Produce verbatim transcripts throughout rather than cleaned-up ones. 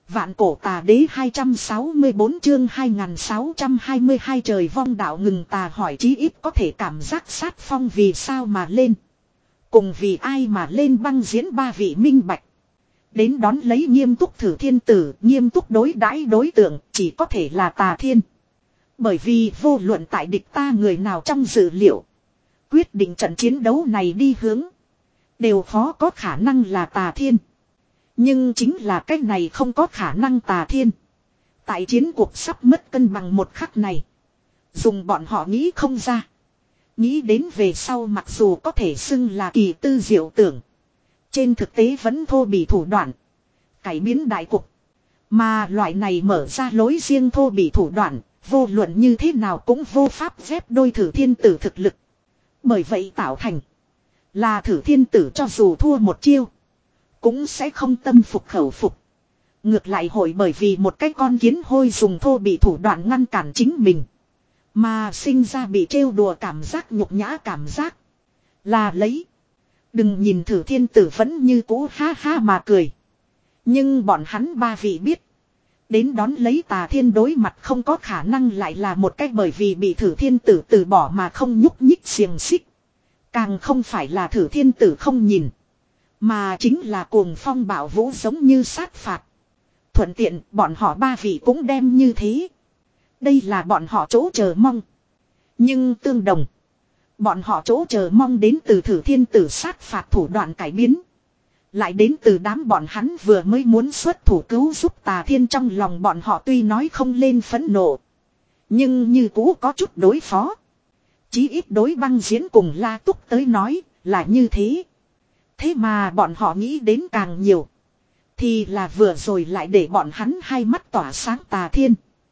Vạn cổ tà đế hai trăm sáu mươi bốn chương hai nghìn sáu trăm hai mươi hai trời vong đạo ngừng tà hỏi chí ít có thể cảm giác sát phong vì sao mà lên. Cùng vì ai mà lên băng diễn ba vị minh bạch. Đến đón lấy nghiêm túc thử thiên tử, nghiêm túc đối đãi đối tượng chỉ có thể là tà thiên. Bởi vì vô luận tại địch ta người nào trong dự liệu. Quyết định trận chiến đấu này đi hướng. Đều khó có khả năng là tà thiên. Nhưng chính là cách này không có khả năng tà thiên. Tại chiến cuộc sắp mất cân bằng một khắc này. Dùng bọn họ nghĩ không ra. Nghĩ đến về sau mặc dù có thể xưng là kỳ tư diệu tưởng. Trên thực tế vẫn thô bỉ thủ đoạn. Cải biến đại cục. Mà loại này mở ra lối riêng thô bỉ thủ đoạn. Vô luận như thế nào cũng vô pháp phép đôi thử thiên tử thực lực. Bởi vậy tạo thành. Là thử thiên tử cho dù thua một chiêu. Cũng sẽ không tâm phục khẩu phục. Ngược lại hội bởi vì một cái con kiến hôi dùng thô bị thủ đoạn ngăn cản chính mình. Mà sinh ra bị trêu đùa cảm giác nhục nhã cảm giác. Là lấy. Đừng nhìn thử thiên tử vẫn như cũ ha ha mà cười. Nhưng bọn hắn ba vị biết. Đến đón lấy tà thiên đối mặt không có khả năng lại là một cách bởi vì bị thử thiên tử từ bỏ mà không nhúc nhích xiềng xích. Càng không phải là thử thiên tử không nhìn. Mà chính là cuồng phong bạo vũ giống như sát phạt. Thuận tiện bọn họ ba vị cũng đem như thế. Đây là bọn họ chỗ chờ mong. Nhưng tương đồng. Bọn họ chỗ chờ mong đến từ thử thiên tử sát phạt thủ đoạn cải biến. Lại đến từ đám bọn hắn vừa mới muốn xuất thủ cứu giúp tà thiên trong lòng bọn họ tuy nói không lên phẫn nộ. Nhưng như cũ có chút đối phó. Chí ít đối băng diễn cùng La Túc tới nói là như thế. Thế mà bọn họ nghĩ đến càng nhiều. Thì là vừa rồi lại để bọn hắn hai mắt tỏa sáng tà thiên.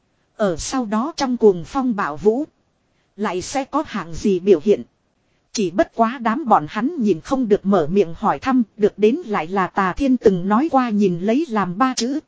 Ở sau đó trong cuồng phong bạo vũ. Lại sẽ có hạng gì biểu hiện. Chỉ bất quá đám bọn hắn nhìn không được mở miệng hỏi thăm. Được đến lại là tà thiên từng nói qua nhìn lấy làm ba chữ.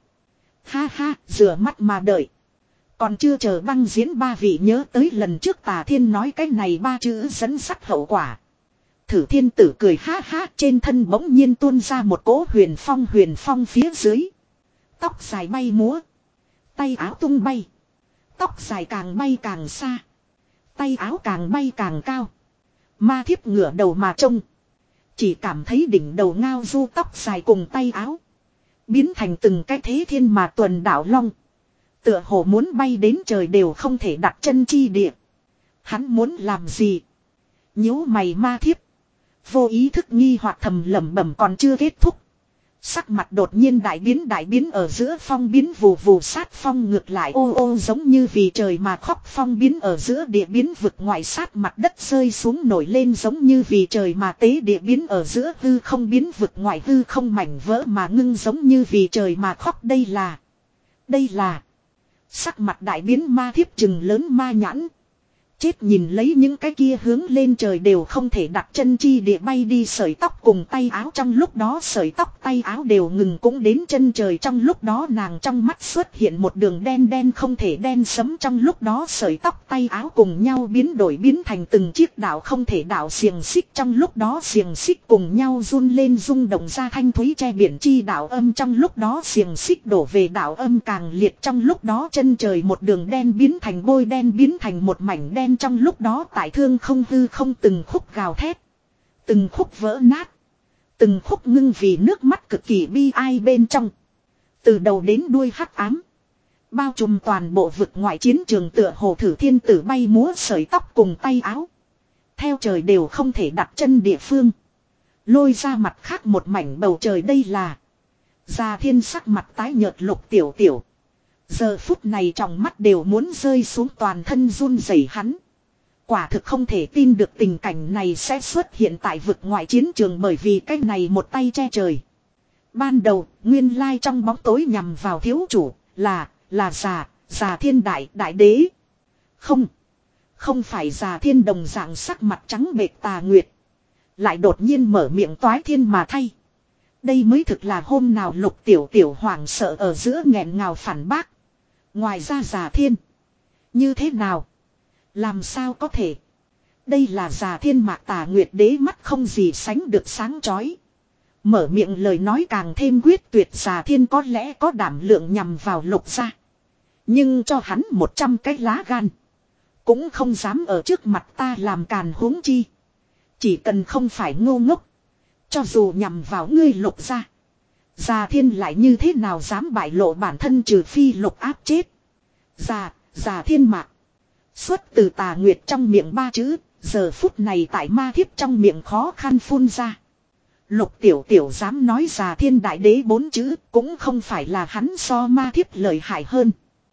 Ha ha, rửa mắt mà đợi. Còn chưa chờ băng diễn ba vị nhớ tới lần trước tà thiên nói cái này ba chữ dẫn sắt hậu quả. Thử thiên tử cười ha ha trên thân bỗng nhiên tuôn ra một cỗ huyền phong huyền phong phía dưới. Tóc dài bay múa. Tay áo tung bay. Tóc dài càng bay càng xa. Tay áo càng bay càng cao. Ma thiếp ngửa đầu mà trông. Chỉ cảm thấy đỉnh đầu ngao du tóc dài cùng tay áo. Biến thành từng cái thế thiên mà tuần đảo long. Tựa hồ muốn bay đến trời đều không thể đặt chân chi địa. Hắn muốn làm gì? Nhíu mày ma thiếp. Vô ý thức nghi hoặc thầm lẩm bẩm còn chưa kết thúc. Sắc mặt đột nhiên đại biến đại biến ở giữa phong biến vù vù sát phong ngược lại ô ô giống như vì trời mà khóc phong biến ở giữa địa biến vực ngoại sát mặt đất rơi xuống nổi lên giống như vì trời mà tế địa biến ở giữa hư không biến vực ngoại hư không mảnh vỡ mà ngưng giống như vì trời mà khóc đây là. Đây là. Sắc mặt đại biến ma thiếp chừng lớn ma nhãn. Chết nhìn lấy những cái kia hướng lên trời đều không thể đặt chân chi địa bay đi sợi tóc cùng tay áo trong lúc đó sợi tóc tay áo đều ngừng cũng đến chân trời trong lúc đó nàng trong mắt xuất hiện một đường đen đen không thể đen sấm trong lúc đó sợi tóc tay áo cùng nhau biến đổi biến thành từng chiếc đạo không thể đạo xiềng xích trong lúc đó xiềng xích cùng nhau run lên rung động ra thanh thúy che biển chi đạo âm trong lúc đó xiềng xích đổ về đạo âm càng liệt trong lúc đó chân trời một đường đen biến thành bôi đen biến thành một mảnh đen. Trong lúc đó tại thương không hư không từng khúc gào thét. Từng khúc vỡ nát. Từng khúc ngưng vì nước mắt cực kỳ bi ai bên trong. Từ đầu đến đuôi hắc ám. Bao trùm toàn bộ vực ngoại chiến trường tựa hồ thử thiên tử bay múa sợi tóc cùng tay áo. Theo trời đều không thể đặt chân địa phương. Lôi ra mặt khác một mảnh bầu trời đây là. Già thiên sắc mặt tái nhợt lục tiểu tiểu. Giờ phút này trong mắt đều muốn rơi xuống toàn thân run rẩy hắn. Quả thực không thể tin được tình cảnh này sẽ xuất hiện tại vực ngoại chiến trường bởi vì cái này một tay che trời. Ban đầu, nguyên lai trong bóng tối nhằm vào thiếu chủ, là, là già, già thiên đại, đại đế. Không, không phải già thiên đồng dạng sắc mặt trắng bệch tà nguyệt. Lại đột nhiên mở miệng toái thiên mà thay. Đây mới thực là hôm nào lục tiểu tiểu hoảng sợ ở giữa nghẹn ngào phản bác. Ngoài ra già thiên. Như thế nào? Làm sao có thể? Đây là già thiên mạc tà nguyệt đế mắt không gì sánh được sáng chói. Mở miệng lời nói càng thêm quyết tuyệt, Già Thiên có lẽ có đảm lượng nhằm vào Lục gia. Nhưng cho hắn một trăm cái lá gan. Cũng không dám ở trước mặt ta làm càn huống chi. Chỉ cần không phải ngu ngốc. Cho dù nhằm vào ngươi Lục gia. Già Thiên lại như thế nào dám bại lộ bản thân, trừ phi Lục áp chết. Già, Già Thiên Mạc. Xuất từ Tà Nguyệt trong miệng ba chữ. Giờ phút này tại ma thiếp trong miệng khó khăn phun ra. Lục tiểu tiểu dám nói Già Thiên Đại Đế bốn chữ, cũng không phải là hắn so ma thiếp lợi hại hơn.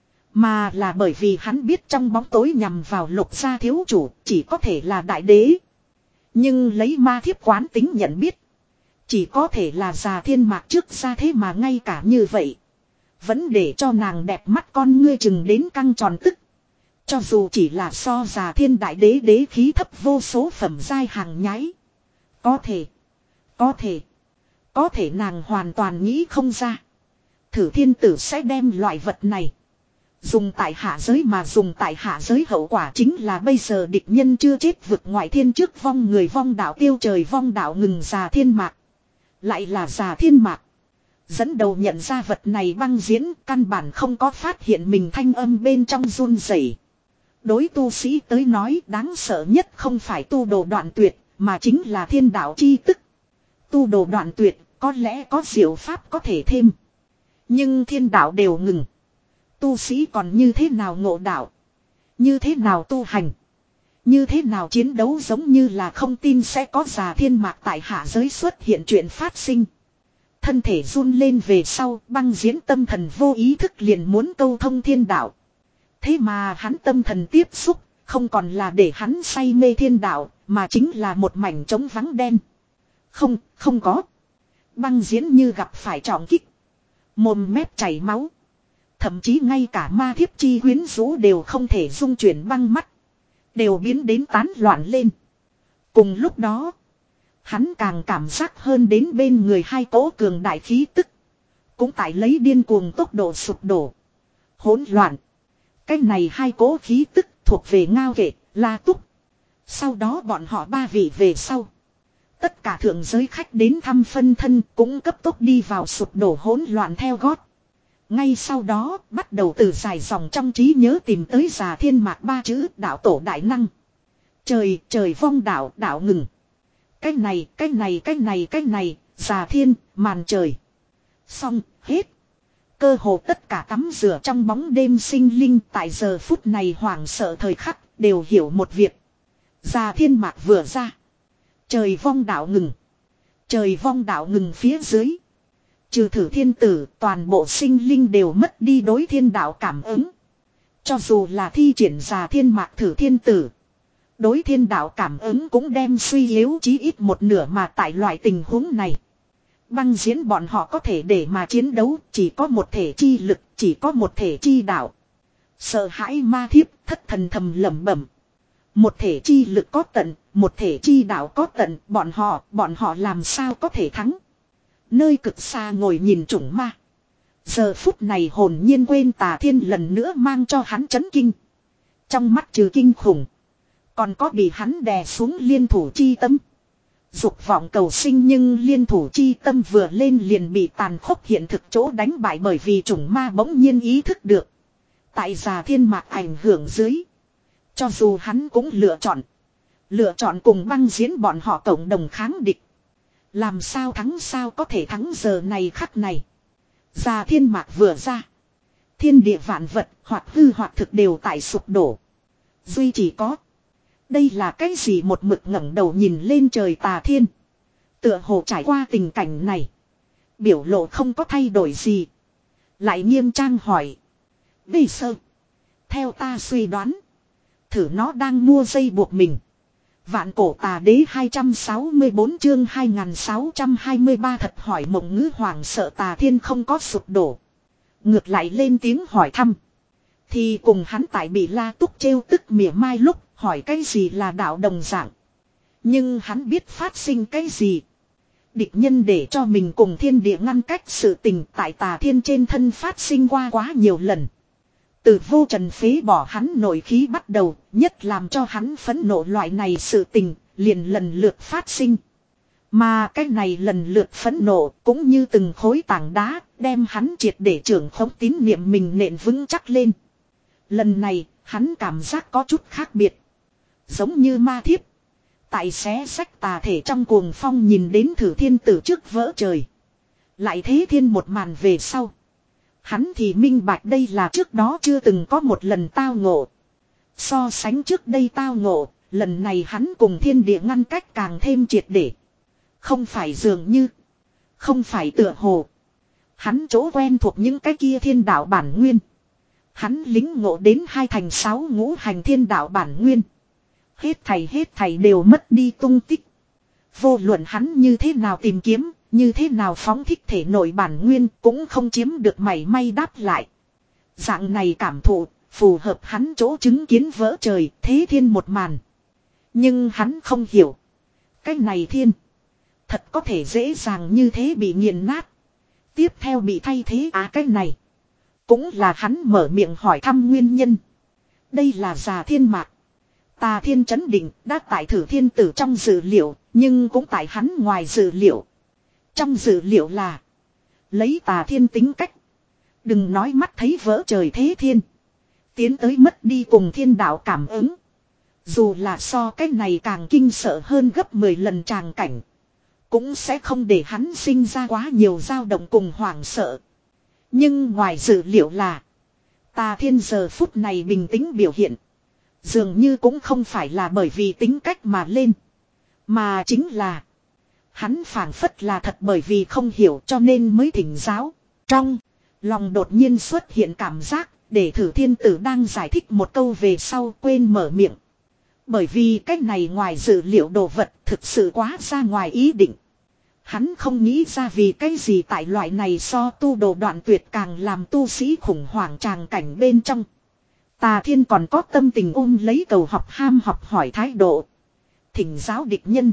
Mà là bởi vì hắn biết trong bóng tối nhằm vào Lục gia thiếu chủ chỉ có thể là Đại Đế. Nhưng lấy ma thiếp quán tính nhận biết. Chỉ có thể là Già Thiên Mạc trước ra, thế mà ngay cả như vậy. Vẫn để cho nàng đẹp mắt con ngươi chừng đến căng tròn tức. Cho dù chỉ là so Già Thiên Đại Đế đế khí thấp vô số phẩm giai hàng nhái. Có thể. Có thể. Có thể nàng hoàn toàn nghĩ không ra. Thử thiên tử sẽ đem loại vật này. Dùng tại hạ giới, mà dùng tại hạ giới hậu quả chính là bây giờ địch nhân chưa chết vực ngoại thiên trước vong người, vong đạo tiêu trời, vong đạo ngừng. Già Thiên Mạc. Lại là Già Thiên Mạc. Dẫn đầu nhận ra vật này Băng Diễn căn bản không có phát hiện mình thanh âm bên trong run rẩy. Đối tu sĩ tới nói đáng sợ nhất không phải tu đồ đoạn tuyệt, mà chính là thiên đạo chi tức. Tu đồ đoạn tuyệt có lẽ có diệu pháp có thể thêm. Nhưng thiên đạo đều ngừng. Tu sĩ còn như thế nào ngộ đạo? Như thế nào tu hành? Như thế nào chiến đấu? Giống như là không tin sẽ có Già Thiên Mạc tại hạ giới xuất hiện chuyện phát sinh. Thân thể run lên về sau, Băng Diễn tâm thần vô ý thức liền muốn câu thông thiên đạo. Thế mà hắn tâm thần tiếp xúc, không còn là để hắn say mê thiên đạo, mà chính là một mảnh trống vắng đen. Không, không có. Băng Diễn như gặp phải trọng kích. Mồm mép chảy máu. Thậm chí ngay cả ma thiếp chi quyến rũ đều không thể dung chuyển, băng mắt. Đều biến đến tán loạn lên. Cùng lúc đó, hắn càng cảm giác hơn đến bên người hai cỗ cường đại khí tức. Cũng tại lấy điên cuồng tốc độ sụp đổ. Hỗn loạn. Cái này hai cỗ khí tức thuộc về Ngao Kệ, La Túc. Sau đó bọn họ ba vị về sau. Tất cả thượng giới khách đến thăm phân thân cũng cấp tốc đi vào sụp đổ hỗn loạn theo gót. Ngay sau đó bắt đầu từ dài dòng trong trí nhớ tìm tới Già Thiên Mạc ba chữ đạo tổ đại năng. Trời, trời vong đạo, đạo ngừng. Cái này, cái này, cái này, cái này, Già Thiên, màn trời. Xong, hết. Cơ hồ tất cả tắm rửa trong bóng đêm sinh linh tại giờ phút này hoảng sợ thời khắc đều hiểu một việc. Già Thiên Mạc vừa ra. Trời vong đạo ngừng. Trời vong đạo ngừng phía dưới. Trừ Thử Thiên Tử, toàn bộ sinh linh đều mất đi đối thiên đạo cảm ứng. Cho dù là thi triển Già Thiên Mạc Thử Thiên Tử, đối thiên đạo cảm ứng cũng đem suy yếu chí ít một nửa, mà tại loại tình huống này. Băng Diễn bọn họ có thể để mà chiến đấu, chỉ có một thể chi lực, chỉ có một thể chi đạo. Sợ hãi ma thiếp, thất thần thầm lẩm bẩm. Một thể chi lực có tận, một thể chi đạo có tận, bọn họ, bọn họ làm sao có thể thắng. Nơi cực xa ngồi nhìn chủng ma. Giờ phút này hồn nhiên quên Tà Thiên lần nữa mang cho hắn chấn kinh. Trong mắt trừ kinh khủng, còn có bị hắn đè xuống liên thủ chi tâm. Dục vọng cầu sinh, nhưng liên thủ chi tâm vừa lên liền bị tàn khốc hiện thực chỗ đánh bại, bởi vì chủng ma bỗng nhiên ý thức được. Tại Già Thiên Mạc ảnh hưởng dưới, cho dù hắn cũng lựa chọn. Lựa chọn cùng Băng Diễn bọn họ cộng đồng kháng địch. Làm sao thắng, sao có thể thắng giờ này khắc này. Già Thiên Mạc vừa ra. Thiên địa vạn vật hoặc hư hoặc thực đều tại sụp đổ. Duy chỉ có. Đây là cái gì? Một mực ngẩng đầu nhìn lên trời Tà Thiên. Tựa hồ trải qua tình cảnh này. Biểu lộ không có thay đổi gì. Lại nghiêm trang hỏi. Bây sơ. Theo ta suy đoán. Thử nó đang mua dây buộc mình. Vạn cổ tà đế hai trăm sáu mươi bốn chương hai nghìn sáu trăm hai mươi ba. Thật hỏi Mộng Ngữ hoảng sợ Tà Thiên không có sụp đổ. Ngược lại lên tiếng hỏi thăm. Thì cùng hắn tại bị La Túc trêu tức mỉa mai lúc hỏi cái gì là đạo đồng dạng. Nhưng hắn biết phát sinh cái gì. Địch nhân để cho mình cùng thiên địa ngăn cách sự tình tại Tà Thiên trên thân phát sinh qua quá nhiều lần. Từ vô trần phế bỏ hắn nội khí bắt đầu, nhất làm cho hắn phẫn nộ loại này sự tình, liền lần lượt phát sinh. Mà cái này lần lượt phẫn nộ cũng như từng khối tảng đá đem hắn triệt để trưởng khống tín niệm mình nện vững chắc lên. Lần này hắn cảm giác có chút khác biệt. Giống như ma thiếp. Tại xé sách tà thể trong cuồng phong nhìn đến Thử Thiên Tử trước vỡ trời. Lại thế thiên một màn về sau. Hắn thì minh bạch đây là trước đó chưa từng có một lần tao ngộ. So sánh trước đây tao ngộ, lần này hắn cùng thiên địa ngăn cách càng thêm triệt để. Không phải dường như. Không phải tựa hồ. Hắn chỗ quen thuộc những cái kia thiên đạo bản nguyên. Hắn lính ngộ đến hai thành sáu ngũ hành thiên đạo bản nguyên. Hết thầy hết thầy đều mất đi tung tích. Vô luận hắn như thế nào tìm kiếm, như thế nào phóng thích thể nội bản nguyên cũng không chiếm được mảy may đáp lại. Dạng này cảm thụ, phù hợp hắn chỗ chứng kiến vỡ trời, thế thiên một màn. Nhưng hắn không hiểu. Cái này thiên. Thật có thể dễ dàng như thế bị nghiền nát. Tiếp theo bị thay thế à cái này. Cũng là hắn mở miệng hỏi thăm nguyên nhân. Đây là già thiên mạc. Tà thiên chấn định đã tại Thử Thiên Tử trong dự liệu. Nhưng cũng tại hắn ngoài dự liệu. Trong dự liệu là. Lấy tà thiên tính cách. Đừng nói mắt thấy vỡ trời thế thiên. Tiến tới mất đi cùng thiên đạo cảm ứng. Dù là so cái này càng kinh sợ hơn gấp mười lần tràng cảnh. Cũng sẽ không để hắn sinh ra quá nhiều dao động cùng hoảng sợ. Nhưng ngoài dự liệu là. Tà thiên giờ phút này bình tĩnh biểu hiện. Dường như cũng không phải là bởi vì tính cách mà lên. Mà chính là. Hắn phảng phất là thật bởi vì không hiểu cho nên mới thỉnh giáo. Trong lòng đột nhiên xuất hiện cảm giác. Để Thử Thiên Tử đang giải thích một câu về sau quên mở miệng. Bởi vì cách này ngoài dự liệu đồ vật thực sự quá ra ngoài ý định. Hắn không nghĩ ra vì cái gì tại loại này so tu đồ đoạn tuyệt càng làm tu sĩ khủng hoảng tràng cảnh bên trong. Tà thiên còn có tâm tình ôm lấy cầu học ham học hỏi thái độ. Thỉnh giáo địch nhân.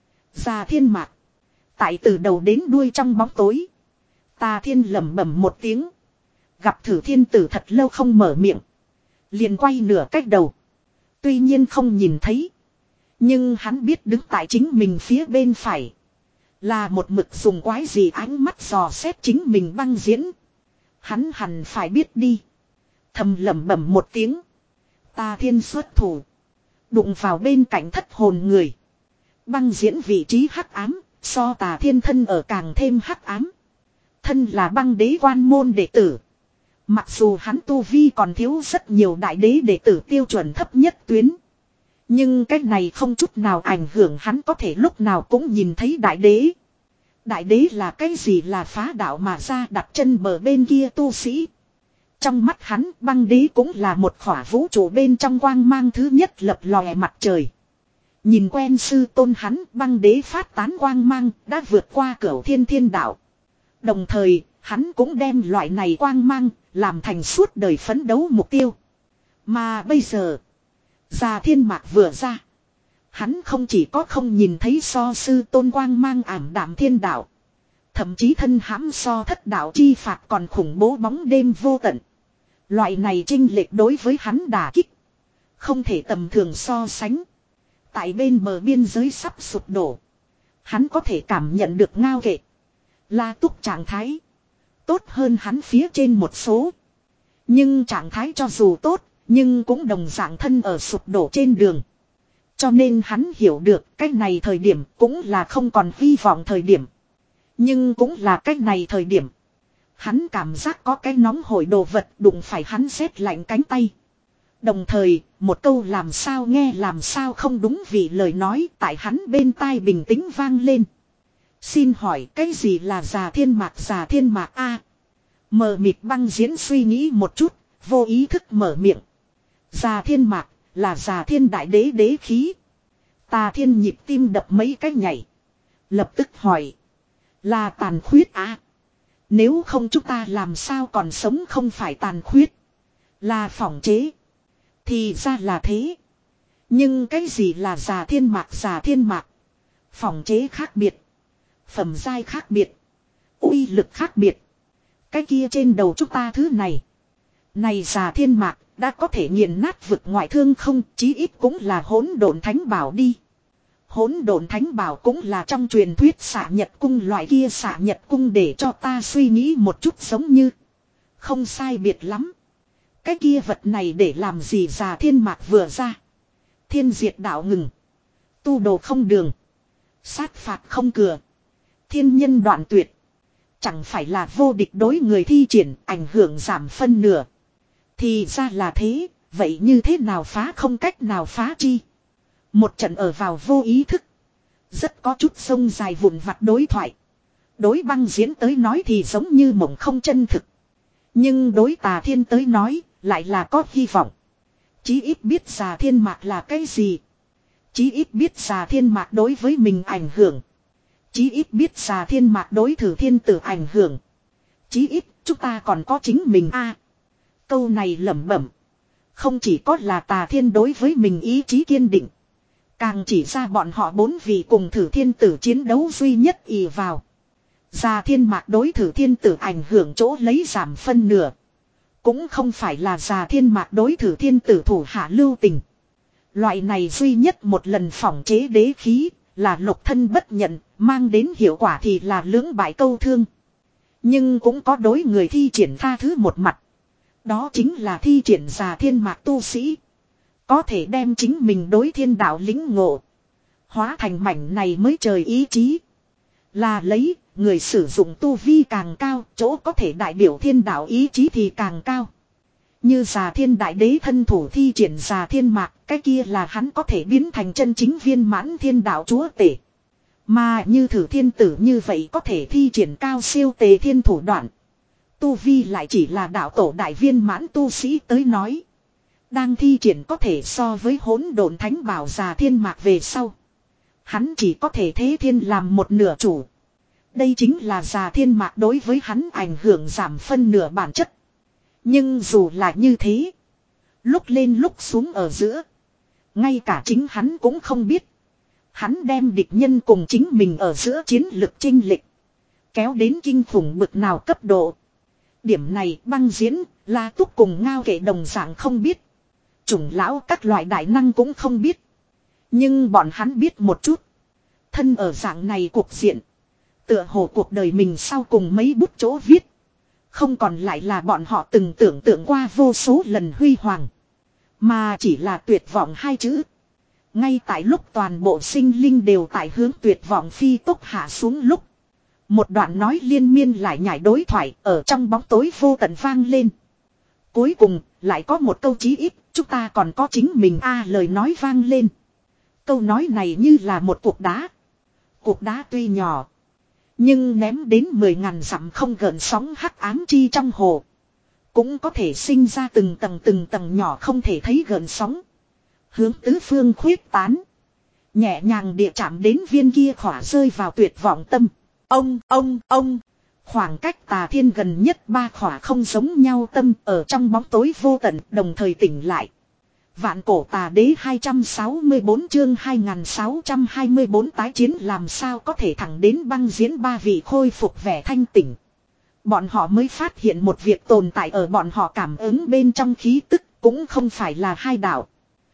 Già thiên mạc. Tại từ đầu đến đuôi trong bóng tối. Tà thiên lẩm bẩm một tiếng. Gặp Thử Thiên Tử thật lâu không mở miệng. Liền quay nửa cách đầu. Tuy nhiên không nhìn thấy. Nhưng hắn biết đứng tại chính mình phía bên phải. Là một mực dùng quái gì ánh mắt dò xét chính mình băng diễn. Hắn hẳn phải biết đi. Thầm lẩm bẩm một tiếng. Tà thiên xuất thủ. Đụng vào bên cạnh thất hồn người. Băng diễn vị trí hắc ám. So tà thiên thân ở càng thêm hắc ám. Thân là băng đế quan môn đệ tử. Mặc dù hắn tu vi còn thiếu rất nhiều đại đế đệ tử tiêu chuẩn thấp nhất tuyến. Nhưng cái này không chút nào ảnh hưởng hắn có thể lúc nào cũng nhìn thấy đại đế. Đại đế là cái gì là phá đạo mà ra đặt chân bờ bên kia tu sĩ. Trong mắt hắn băng đế cũng là một khỏa vũ trụ bên trong quang mang thứ nhất lập lòe mặt trời. Nhìn quen sư tôn hắn băng đế phát tán quang mang đã vượt qua cửu thiên thiên đạo. Đồng thời hắn cũng đem loại này quang mang làm thành suốt đời phấn đấu mục tiêu. Mà bây giờ già thiên mạc vừa ra. Hắn không chỉ có không nhìn thấy so sư tôn quang mang ảm đạm thiên đạo. Thậm chí thân hãm so thất đạo chi phạt còn khủng bố bóng đêm vô tận. Loại này chênh lệch đối với hắn đả kích. Không thể tầm thường so sánh. Tại bên bờ biên giới sắp sụp đổ. Hắn có thể cảm nhận được ngao kệ. La túc trạng thái. Tốt hơn hắn phía trên một số. Nhưng trạng thái cho dù tốt. Nhưng cũng đồng dạng thân ở sụp đổ trên đường. Cho nên hắn hiểu được cái này thời điểm cũng là không còn hy vọng thời điểm. Nhưng cũng là cái này thời điểm. Hắn cảm giác có cái nóng hổi đồ vật đụng phải hắn rét lạnh cánh tay. Đồng thời, một câu làm sao nghe làm sao không đúng vì lời nói tại hắn bên tai bình tĩnh vang lên. Xin hỏi cái gì là già thiên mạc già thiên mạc a? Mờ mịt băng diễn suy nghĩ một chút, vô ý thức mở miệng. Già thiên mạc là già thiên đại đế đế khí. Tà thiên nhịp tim đập mấy cái nhảy. Lập tức hỏi. Là tàn khuyết à? Nếu không chúng ta làm sao còn sống không phải tàn khuyết. Là phỏng chế. Thì ra là thế. Nhưng cái gì là già thiên mạc già thiên mạc? Phỏng chế khác biệt. Phẩm giai khác biệt. Uy lực khác biệt. Cái kia trên đầu chúng ta thứ này. Này già thiên mạc đã có thể nghiền nát vực ngoại thương không, chí ít cũng là hỗn độn thánh bảo đi. Hỗn độn thánh bảo cũng là trong truyền thuyết xạ nhật cung loại kia xạ nhật cung, để cho ta suy nghĩ một chút giống như. Không sai biệt lắm. Cái kia vật này để làm gì? Già Thiên Mạc vừa ra. Thiên diệt đạo ngừng. Tu đồ không đường. Sát phạt không cửa. Thiên nhân đoạn tuyệt. Chẳng phải là vô địch đối người thi triển, ảnh hưởng giảm phân nửa. Thì ra là thế, vậy như thế nào phá? Không cách nào phá chi. Một trận ở vào vô ý thức. Rất có chút sông dài vụn vặt đối thoại. Đối Băng Diễn tới nói thì giống như mộng không chân thực. Nhưng đối Tà Thiên tới nói, lại là có hy vọng. Chí ít biết Già Thiên Mạc là cái gì. Chí ít biết Già Thiên Mạc đối với mình ảnh hưởng. Chí ít biết Già Thiên Mạc đối Thử Thiên Tử ảnh hưởng. Chí ít chúng ta còn có chính mình a. À, câu này lẩm bẩm. Không chỉ có là Tà Thiên đối với mình ý chí kiên định. Càng chỉ ra bọn họ bốn vị cùng Thử Thiên Tử chiến đấu duy nhất ì vào. Già Thiên Mạc đối Thử Thiên Tử ảnh hưởng chỗ lấy giảm phân nửa. Cũng không phải là Già Thiên Mạc đối Thử Thiên Tử thủ hạ lưu tình. Loại này duy nhất một lần phỏng chế đế khí là lục thân bất nhận, mang đến hiệu quả thì là lưỡng bại câu thương. Nhưng cũng có đối người thi triển tha thứ một mặt. Đó chính là thi triển Già Thiên Mạc tu sĩ. Có thể đem chính mình đối thiên đạo lĩnh ngộ. Hóa thành mảnh này mới trời ý chí. Là lấy, người sử dụng tu vi càng cao, chỗ có thể đại biểu thiên đạo ý chí thì càng cao. Như Già Thiên Đại Đế thân thủ thi triển Già Thiên Mạc, cái kia là hắn có thể biến thành chân chính viên mãn thiên đạo chúa tể. Mà như Thử Thiên Tử như vậy có thể thi triển cao siêu tề thiên thủ đoạn. Tu vi lại chỉ là đạo tổ đại viên mãn tu sĩ tới nói. Đang thi triển có thể so với hỗn độn thánh bảo Già Thiên Mạc về sau. Hắn chỉ có thể thế thiên làm một nửa chủ. Đây chính là Già Thiên Mạc đối với hắn ảnh hưởng giảm phân nửa bản chất. Nhưng dù là như thế. Lúc lên lúc xuống ở giữa. Ngay cả chính hắn cũng không biết. Hắn đem địch nhân cùng chính mình ở giữa chiến lực chênh lệch. Kéo đến kinh khủng bực nào cấp độ. Điểm này Băng Diễn, La Túc cùng Ngao Kệ đồng dạng không biết. Chủng lão các loại đại năng cũng không biết. Nhưng bọn hắn biết một chút. Thân ở dạng này cuộc diện. Tựa hồ cuộc đời mình sau cùng mấy bút chỗ viết. Không còn lại là bọn họ từng tưởng tượng qua vô số lần huy hoàng. Mà chỉ là tuyệt vọng hai chữ. Ngay tại lúc toàn bộ sinh linh đều tại hướng tuyệt vọng phi tốc hạ xuống lúc. Một đoạn nói liên miên lại nhảy đối thoại ở trong bóng tối vô tận vang lên. Cuối cùng lại có một câu chí ít, chúng ta còn có chính mình a lời nói vang lên. Câu nói này như là một cục đá. Cục đá tuy nhỏ. Nhưng ném đến mười ngàn dặm không gợn sóng hắc ám chi trong hồ. Cũng có thể sinh ra từng tầng từng tầng nhỏ không thể thấy gợn sóng. Hướng tứ phương khuyết tán. Nhẹ nhàng địa chạm đến viên kia khỏa rơi vào tuyệt vọng tâm. Ông, ông, ông. Khoảng cách Tà Thiên gần nhất ba khỏa không giống nhau tâm ở trong bóng tối vô tận đồng thời tỉnh lại. Vạn cổ Tà Đế hai trăm sáu mươi bốn chương hai nghìn sáu trăm hai mươi bốn tái chiến làm sao có thể thẳng đến Băng Diễn ba vị khôi phục vẻ thanh tỉnh. Bọn họ mới phát hiện một việc tồn tại ở bọn họ cảm ứng bên trong khí tức cũng không phải là hai đạo.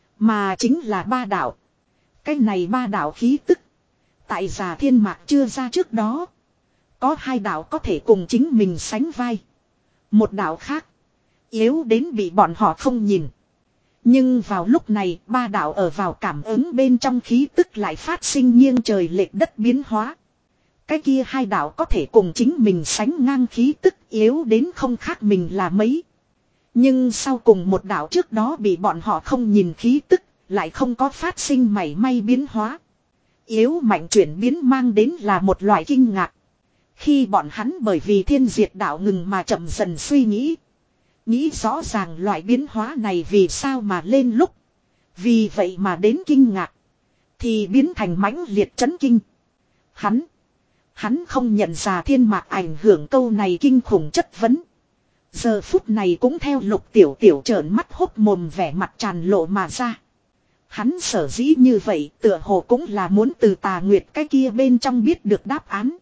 Mà chính là ba đạo. Cái này ba đạo khí tức. Tại Già Thiên Mạc chưa ra trước đó. Có hai đạo có thể cùng chính mình sánh vai. Một đạo khác. Yếu đến bị bọn họ không nhìn. Nhưng vào lúc này ba đạo ở vào cảm ứng bên trong khí tức lại phát sinh nghiêng trời lệch đất biến hóa. Cái kia hai đạo có thể cùng chính mình sánh ngang khí tức yếu đến không khác mình là mấy. Nhưng sau cùng một đạo trước đó bị bọn họ không nhìn khí tức lại không có phát sinh mảy may biến hóa. Yếu mạnh chuyển biến mang đến là một loại kinh ngạc. Khi bọn hắn bởi vì thiên diệt đạo ngừng mà chậm dần suy nghĩ. Nghĩ rõ ràng loại biến hóa này vì sao mà lên lúc. Vì vậy mà đến kinh ngạc. Thì biến thành mãnh liệt chấn kinh. Hắn. Hắn không nhận ra Thiên Mạc ảnh hưởng câu này kinh khủng chất vấn. Giờ phút này cũng theo Lục Tiểu Tiểu trợn mắt hốc mồm vẻ mặt tràn lộ mà ra. Hắn sở dĩ như vậy tựa hồ cũng là muốn từ Tà Nguyệt cái kia bên trong biết được đáp án.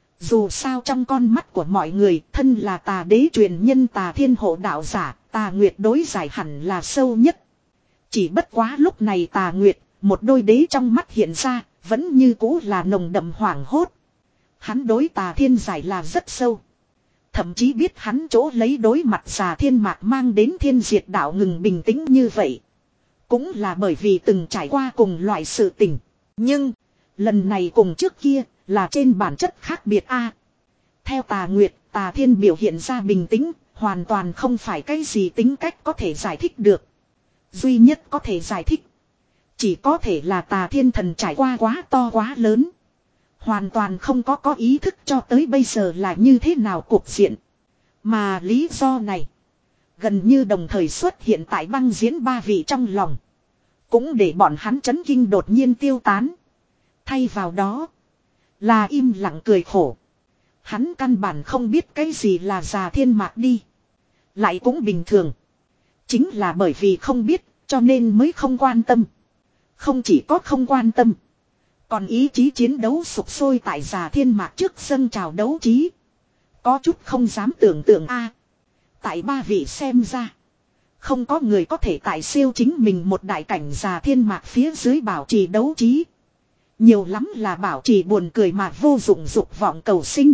Dù sao trong con mắt của mọi người thân là Tà Đế truyền nhân Tà Thiên hộ đạo giả, Tà Nguyệt đối giải hẳn là sâu nhất. Chỉ bất quá lúc này Tà Nguyệt, một đôi đế trong mắt hiện ra, vẫn như cũ là nồng đậm hoảng hốt. Hắn đối Tà Thiên giải là rất sâu. Thậm chí biết hắn chỗ lấy đối mặt Già Thiên Mạc mang đến thiên diệt đạo ngừng bình tĩnh như vậy. Cũng là bởi vì từng trải qua cùng loại sự tình. Nhưng, lần này cùng trước kia, là trên bản chất khác biệt a. Theo Tà Nguyệt, Tà Thiên biểu hiện ra bình tĩnh, hoàn toàn không phải cái gì tính cách có thể giải thích được. Duy nhất có thể giải thích. Chỉ có thể là Tà Thiên thần trải qua quá to quá lớn. Hoàn toàn không có có ý thức cho tới bây giờ là như thế nào cuộc diện. Mà lý do này, gần như đồng thời xuất hiện tại băng diễn ba vị trong lòng. Cũng để bọn hắn chấn kinh đột nhiên tiêu tán. Thay vào đó, là im lặng cười khổ. Hắn căn bản không biết cái gì là Già Thiên Mạc đi. Lại cũng bình thường. Chính là bởi vì không biết, cho nên mới không quan tâm. Không chỉ có không quan tâm, còn ý chí chiến đấu sục sôi tại Già Thiên Mạc trước sân trào đấu trí. Có chút không dám tưởng tượng a. Tại ba vị xem ra, không có người có thể tại siêu chính mình một đại cảnh Già Thiên Mạc phía dưới bảo trì đấu trí. Nhiều lắm là bảo trì buồn cười mà vô dụng dục vọng cầu sinh.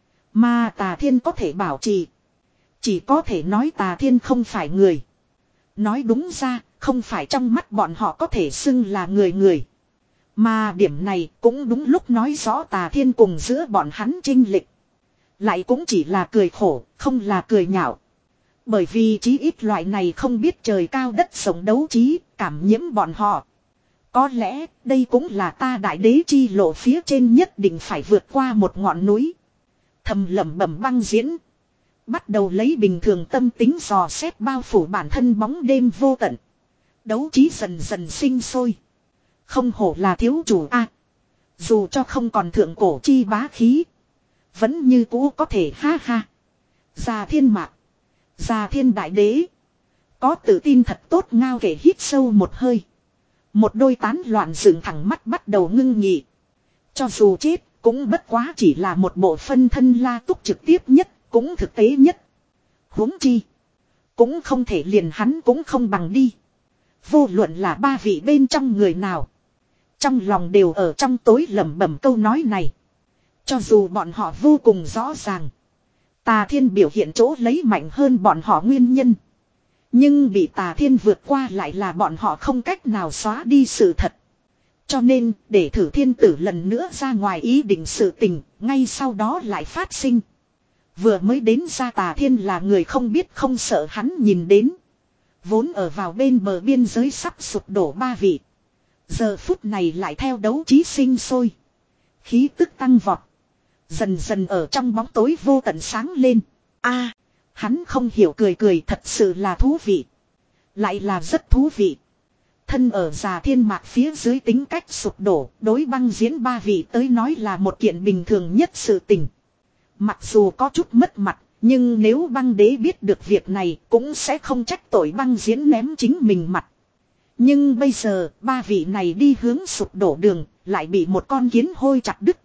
Mà Tà Thiên có thể bảo trì, chỉ có thể nói Tà Thiên không phải người. Nói đúng ra, không phải trong mắt bọn họ có thể xưng là người người. Mà điểm này cũng đúng lúc nói rõ Tà Thiên cùng giữa bọn hắn chênh lệch. Lại cũng chỉ là cười khổ, không là cười nhạo. Bởi vì chí ít loại này không biết trời cao đất sống đấu trí, cảm nhiễm bọn họ. Có lẽ đây cũng là ta đại đế chi lộ phía trên nhất định phải vượt qua một ngọn núi. Thầm lẩm bẩm băng diễn. Bắt đầu lấy bình thường tâm tính dò xét bao phủ bản thân bóng đêm vô tận. Đấu trí dần dần sinh sôi. Không hổ là thiếu chủ a. Dù cho không còn thượng cổ chi bá khí, vẫn như cũ có thể ha ha. Già Thiên Mạc, Già Thiên Đại Đế, có tự tin thật tốt ngao kể hít sâu một hơi. Một đôi tán loạn dựng thẳng mắt bắt đầu ngưng nhị. Cho dù chết, cũng bất quá chỉ là một bộ phân thân la túc trực tiếp nhất, cũng thực tế nhất. Huống chi, cũng không thể liền hắn cũng không bằng đi. Vô luận là ba vị bên trong người nào, trong lòng đều ở trong tối lẩm bẩm câu nói này. Cho dù bọn họ vô cùng rõ ràng, Tà Thiên biểu hiện chỗ lấy mạnh hơn bọn họ nguyên nhân. Nhưng bị Tà Thiên vượt qua lại là bọn họ không cách nào xóa đi sự thật. Cho nên, để thử thiên tử lần nữa ra ngoài ý định sự tình, ngay sau đó lại phát sinh. Vừa mới đến ra Tà Thiên là người không biết không sợ hắn nhìn đến. Vốn ở vào bên bờ biên giới sắp sụp đổ ba vị. Giờ phút này lại theo đấu trí sinh sôi. Khí tức tăng vọt. Dần dần ở trong bóng tối vô tận sáng lên. A, hắn không hiểu cười cười, thật sự là thú vị. Lại là rất thú vị. Thân ở Già Thiên Mạc phía dưới tính cách sụp đổ, đối băng diễn ba vị tới nói là một kiện bình thường nhất sự tình. Mặc dù có chút mất mặt, nhưng nếu băng đế biết được việc này cũng sẽ không trách tội băng diễn ném chính mình mặt. Nhưng bây giờ, ba vị này đi hướng sụp đổ đường, lại bị một con kiến hôi chặt đứt.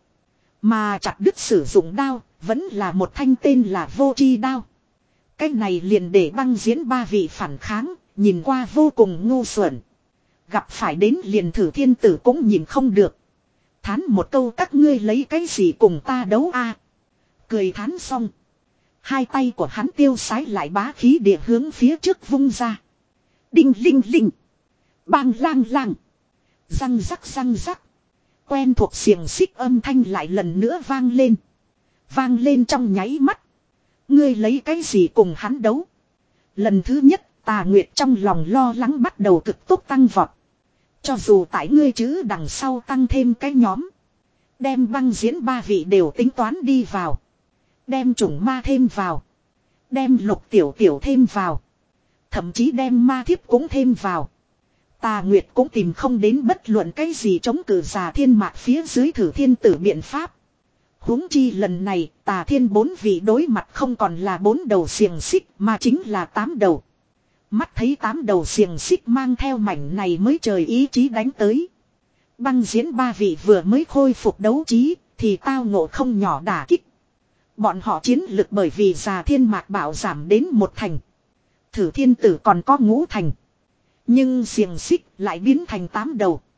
Mà chặt đứt sử dụng đao, vẫn là một thanh tên là vô tri đao. Cái này liền để băng diễn ba vị phản kháng, nhìn qua vô cùng ngu xuẩn. Gặp phải đến liền thử thiên tử cũng nhìn không được. Thán một câu các ngươi lấy cái gì cùng ta đấu a? Cười thán xong. Hai tay của hắn tiêu sái lại bá khí địa hướng phía trước vung ra. Đinh linh linh. Bang lang lang. Răng rắc răng rắc. Quen thuộc xiềng xích âm thanh lại lần nữa vang lên. Vang lên trong nháy mắt. Ngươi lấy cái gì cùng hắn đấu? Lần thứ nhất, Tà Nguyệt trong lòng lo lắng bắt đầu cực tốc tăng vọt. Cho dù tại ngươi chứ đằng sau tăng thêm cái nhóm. Đem băng diễn ba vị đều tính toán đi vào. Đem chủng ma thêm vào. Đem lục tiểu tiểu thêm vào. Thậm chí đem ma thiếp cũng thêm vào. Tà Nguyệt cũng tìm không đến bất luận cái gì chống cự Già Thiên Mạc phía dưới thử thiên tử biện pháp. Huống chi lần này Tà Thiên bốn vị đối mặt không còn là bốn đầu xiềng xích mà chính là tám đầu. Mắt thấy tám đầu xiềng xích mang theo mảnh này mới trời ý chí đánh tới. Băng diễn ba vị vừa mới khôi phục đấu trí thì tao ngộ không nhỏ đả kích. Bọn họ chiến lực bởi vì Già Thiên Mạc bảo giảm đến một thành. Thử thiên tử còn có ngũ thành. Nhưng xiềng xích lại biến thành tám đầu.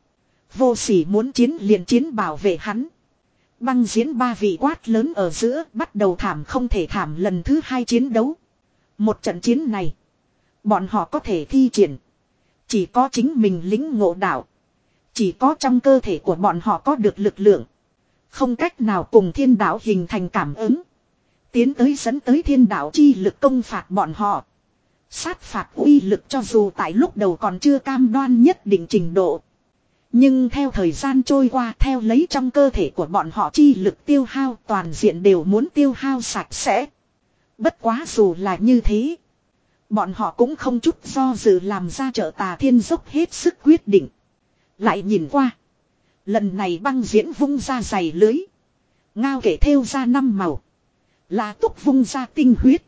Vô sỉ muốn chiến liền chiến bảo vệ hắn. Băng diễn ba vị quát lớn ở giữa bắt đầu thảm không thể thảm lần thứ hai chiến đấu. Một trận chiến này. Bọn họ có thể thi triển. Chỉ có chính mình lĩnh ngộ đạo. Chỉ có trong cơ thể của bọn họ có được lực lượng. Không cách nào cùng thiên đạo hình thành cảm ứng. Tiến tới dẫn tới thiên đạo chi lực công phạt bọn họ. Sát phạt uy lực cho dù tại lúc đầu còn chưa cam đoan nhất định trình độ. Nhưng theo thời gian trôi qua theo lấy trong cơ thể của bọn họ chi lực tiêu hao toàn diện đều muốn tiêu hao sạch sẽ. Bất quá dù là như thế. Bọn họ cũng không chút do dự làm ra trợ tà thiên dốc hết sức quyết định. Lại nhìn qua. Lần này băng diễn vung ra dày lưới. Ngao kể thêu ra năm màu. La Túc vung ra tinh huyết.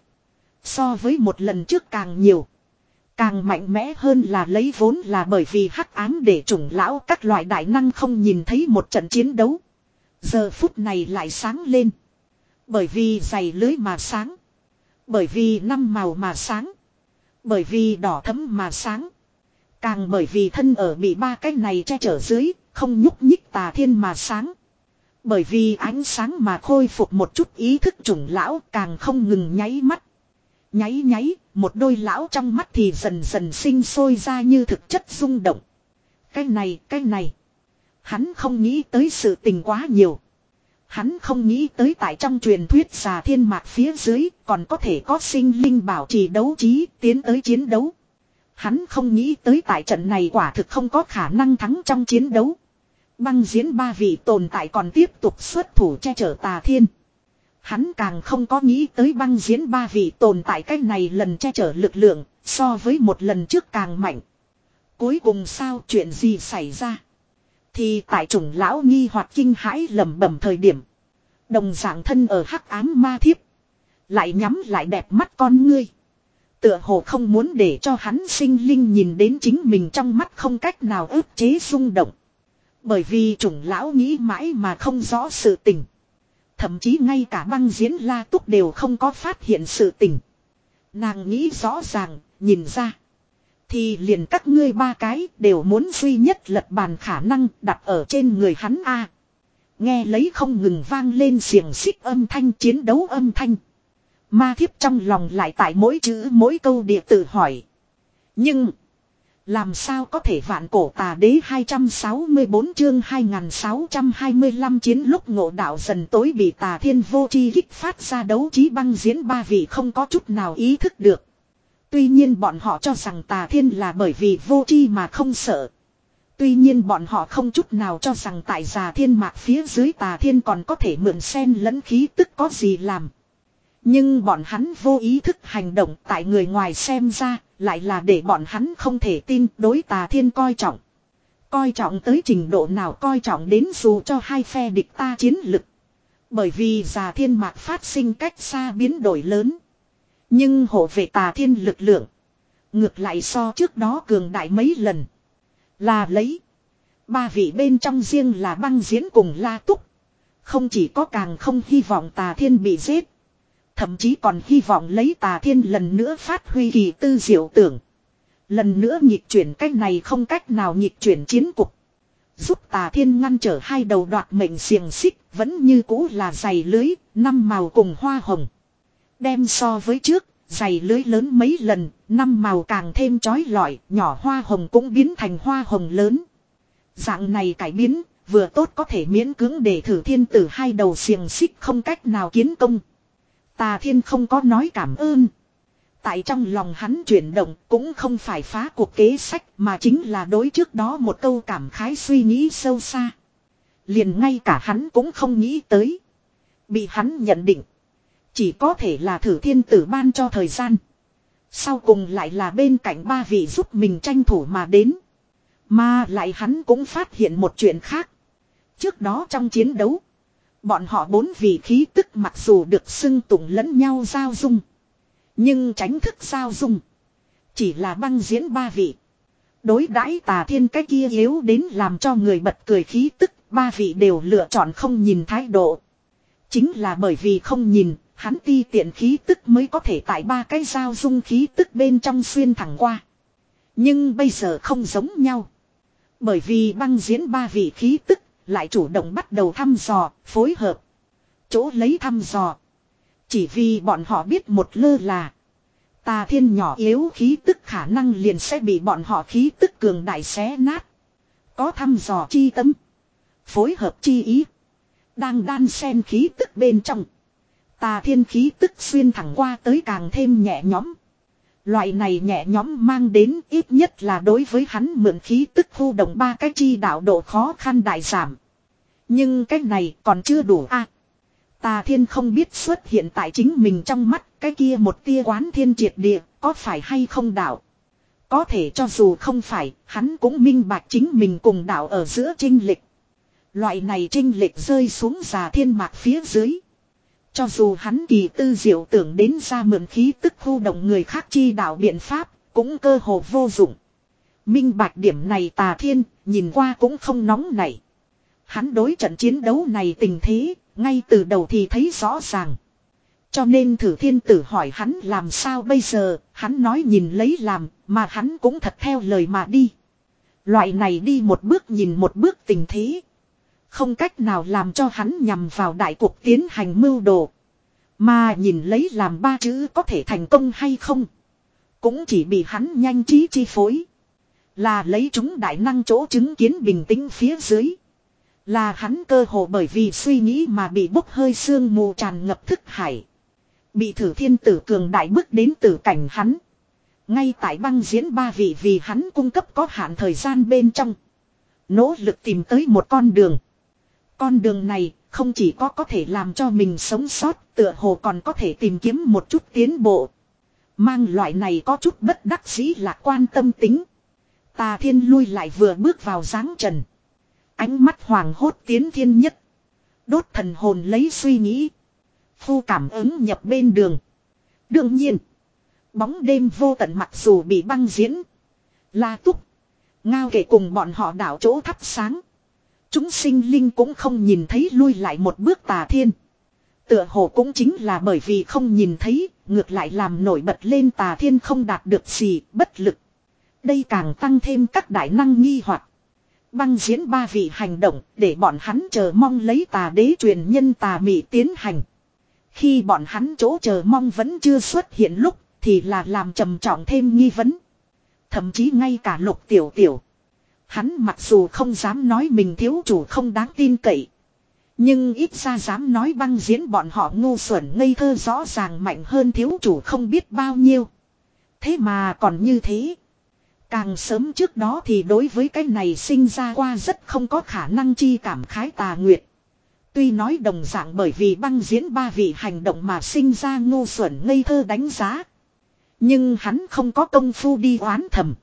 So với một lần trước càng nhiều. Càng mạnh mẽ hơn là lấy vốn là bởi vì hắc ám để chủng lão các loại đại năng không nhìn thấy một trận chiến đấu. Giờ phút này lại sáng lên. Bởi vì dày lưới mà sáng. Bởi vì năm màu mà sáng. Bởi vì đỏ thẫm mà sáng. Càng bởi vì thân ở bị ba cái này che chở dưới, không nhúc nhích tà thiên mà sáng. Bởi vì ánh sáng mà khôi phục một chút ý thức chủng lão càng không ngừng nháy mắt. Nháy nháy, một đôi lão trong mắt thì dần dần sinh sôi ra như thực chất rung động. Cái này, cái này. Hắn không nghĩ tới sự tình quá nhiều. Hắn không nghĩ tới tại trong truyền thuyết già thiên mạc phía dưới còn có thể có sinh linh bảo trì đấu trí tiến tới chiến đấu. Hắn không nghĩ tới tại trận này quả thực không có khả năng thắng trong chiến đấu. Băng diễn ba vị tồn tại còn tiếp tục xuất thủ che chở tà thiên. Hắn càng không có nghĩ tới băng diễn ba vị tồn tại cách này lần che chở lực lượng so với một lần trước càng mạnh. Cuối cùng sao chuyện gì xảy ra? Thì tại chủng lão nghi hoặc kinh hãi lẩm bẩm thời điểm. Đồng dạng thân ở hắc ám ma thiếp. Lại nhắm lại đẹp mắt con ngươi. Tựa hồ không muốn để cho hắn sinh linh nhìn đến chính mình trong mắt không cách nào ức chế rung động. Bởi vì chủng lão nghĩ mãi mà không rõ sự tình. Thậm chí ngay cả băng diễn La Túc đều không có phát hiện sự tình. Nàng nghĩ rõ ràng, nhìn ra. Thì liền các ngươi ba cái đều muốn duy nhất lật bàn khả năng đặt ở trên người hắn a. Nghe lấy không ngừng vang lên xiềng xích âm thanh chiến đấu âm thanh. Ma thiếp trong lòng lại tại mỗi chữ mỗi câu địa tự hỏi. Nhưng làm sao có thể vạn cổ tà đế hai trăm sáu mươi bốn chương hai nghìn sáu trăm hai mươi lăm chiến lúc ngộ đạo dần tối bị tà thiên vô chi kích phát ra đấu trí băng diễn ba vị không có chút nào ý thức được. Tuy nhiên bọn họ cho rằng tà thiên là bởi vì vô chi mà không sợ. Tuy nhiên bọn họ không chút nào cho rằng tại già thiên mạc phía dưới tà thiên còn có thể mượn sen lẫn khí tức có gì làm. Nhưng bọn hắn vô ý thức hành động tại người ngoài xem ra lại là để bọn hắn không thể tin đối tà thiên coi trọng. Coi trọng tới trình độ nào coi trọng đến dù cho hai phe địch ta chiến lực. Bởi vì già thiên mạc phát sinh cách xa biến đổi lớn. Nhưng hộ vệ tà thiên lực lượng. Ngược lại so trước đó cường đại mấy lần. Là lấy. Ba vị bên trong riêng là băng diễn cùng La Túc. Không chỉ có càng không hy vọng tà thiên bị giết. Thậm chí còn hy vọng lấy tà thiên lần nữa phát huy kỳ tư diệu tưởng. Lần nữa nhịp chuyển cách này không cách nào nhịp chuyển chiến cục. Giúp tà thiên ngăn trở hai đầu đoạt mệnh xiềng xích vẫn như cũ là giày lưới, năm màu cùng hoa hồng. Đem so với trước, giày lưới lớn mấy lần, năm màu càng thêm chói lọi, nhỏ hoa hồng cũng biến thành hoa hồng lớn. Dạng này cải biến, vừa tốt có thể miễn cưỡng để thử thiên tử hai đầu xiềng xích không cách nào kiến công. Tà thiên không có nói cảm ơn. Tại trong lòng hắn chuyển động cũng không phải phá cuộc kế sách mà chính là đối trước đó một câu cảm khái suy nghĩ sâu xa. Liền ngay cả hắn cũng không nghĩ tới. Bị hắn nhận định. Chỉ có thể là thử thiên tử ban cho thời gian. Sau cùng lại là bên cạnh ba vị giúp mình tranh thủ mà đến. Mà lại hắn cũng phát hiện một chuyện khác. Trước đó trong chiến đấu. Bọn họ bốn vị khí tức mặc dù được xưng tụng lẫn nhau giao dung. Nhưng tránh thức giao dung. Chỉ là băng diễn ba vị. Đối đãi tà thiên cái kia yếu đến làm cho người bật cười khí tức. Ba vị đều lựa chọn không nhìn thái độ. Chính là bởi vì không nhìn. Hắn ti tiện khí tức mới có thể tại ba cái giao dung khí tức bên trong xuyên thẳng qua. Nhưng bây giờ không giống nhau. Bởi vì băng diễn ba vị khí tức, lại chủ động bắt đầu thăm dò, phối hợp. Chỗ lấy thăm dò. Chỉ vì bọn họ biết một lơ là. Tà Thiên nhỏ yếu khí tức khả năng liền sẽ bị bọn họ khí tức cường đại xé nát. Có thăm dò chi tâm. Phối hợp chi ý. Đang đan xen khí tức bên trong. Tà Thiên khí tức xuyên thẳng qua tới càng thêm nhẹ nhõm. Loại này nhẹ nhõm mang đến ít nhất là đối với hắn mượn khí tức khu động ba cái chi đạo độ khó khăn đại giảm. Nhưng cái này còn chưa đủ a. À, Tà Thiên không biết xuất hiện tại chính mình trong mắt cái kia một tia quán thiên triệt địa có phải hay không đạo. Có thể cho dù không phải, hắn cũng minh bạch chính mình cùng đạo ở giữa chênh lệch. Loại này chênh lệch rơi xuống già thiên mạc phía dưới. Cho dù hắn kỳ tư diệu tưởng đến ra mượn khí tức khu động người khác chi đạo biện pháp, cũng cơ hồ vô dụng. Minh bạch điểm này Tà Thiên, nhìn qua cũng không nóng nảy. Hắn đối trận chiến đấu này tình thế, ngay từ đầu thì thấy rõ ràng. Cho nên Thử Thiên Tử hỏi hắn làm sao bây giờ, hắn nói nhìn lấy làm, mà hắn cũng thật theo lời mà đi. Loại này đi một bước nhìn một bước tình thế. Không cách nào làm cho hắn nhằm vào đại cuộc tiến hành mưu đồ. Mà nhìn lấy làm ba chữ có thể thành công hay không. Cũng chỉ bị hắn nhanh trí chi phối. Là lấy chúng đại năng chỗ chứng kiến bình tĩnh phía dưới. Là hắn cơ hồ bởi vì suy nghĩ mà bị bốc hơi sương mù tràn ngập thức hải. Bị Thử Thiên Tử cường đại bước đến tử cảnh hắn. Ngay tại băng diễn ba vị vì hắn cung cấp có hạn thời gian bên trong. Nỗ lực tìm tới một con đường. Con đường này không chỉ có có thể làm cho mình sống sót, tựa hồ còn có thể tìm kiếm một chút tiến bộ. Mang loại này có chút bất đắc dĩ lạc quan tâm tính. Tà Thiên lui lại vừa bước vào dáng trần. Ánh mắt hoàng hốt tiến thiên nhất. Đốt thần hồn lấy suy nghĩ. Phu cảm ứng nhập bên đường. Đương nhiên. Bóng đêm vô tận mặc dù bị băng diễn. La Túc. Ngao kể cùng bọn họ đảo chỗ thắp sáng. Chúng sinh linh cũng không nhìn thấy lui lại một bước Tà Thiên. Tựa hồ cũng chính là bởi vì không nhìn thấy, ngược lại làm nổi bật lên Tà Thiên không đạt được gì, bất lực. Đây càng tăng thêm các đại năng nghi hoặc. Băng diễn ba vị hành động để bọn hắn chờ mong lấy Tà Đế truyền nhân Tà Mị tiến hành. Khi bọn hắn chỗ chờ mong vẫn chưa xuất hiện lúc thì là làm trầm trọng thêm nghi vấn. Thậm chí ngay cả Lục Tiểu Tiểu. Hắn mặc dù không dám nói mình thiếu chủ không đáng tin cậy. Nhưng ít ra dám nói băng diễn bọn họ ngu xuẩn ngây thơ rõ ràng mạnh hơn thiếu chủ không biết bao nhiêu. Thế mà còn như thế. Càng sớm trước đó thì đối với cái này sinh ra qua rất không có khả năng chi cảm khái Tà Nguyệt. Tuy nói đồng dạng bởi vì băng diễn ba vị hành động mà sinh ra ngu xuẩn ngây thơ đánh giá. Nhưng hắn không có công phu đi oán thầm.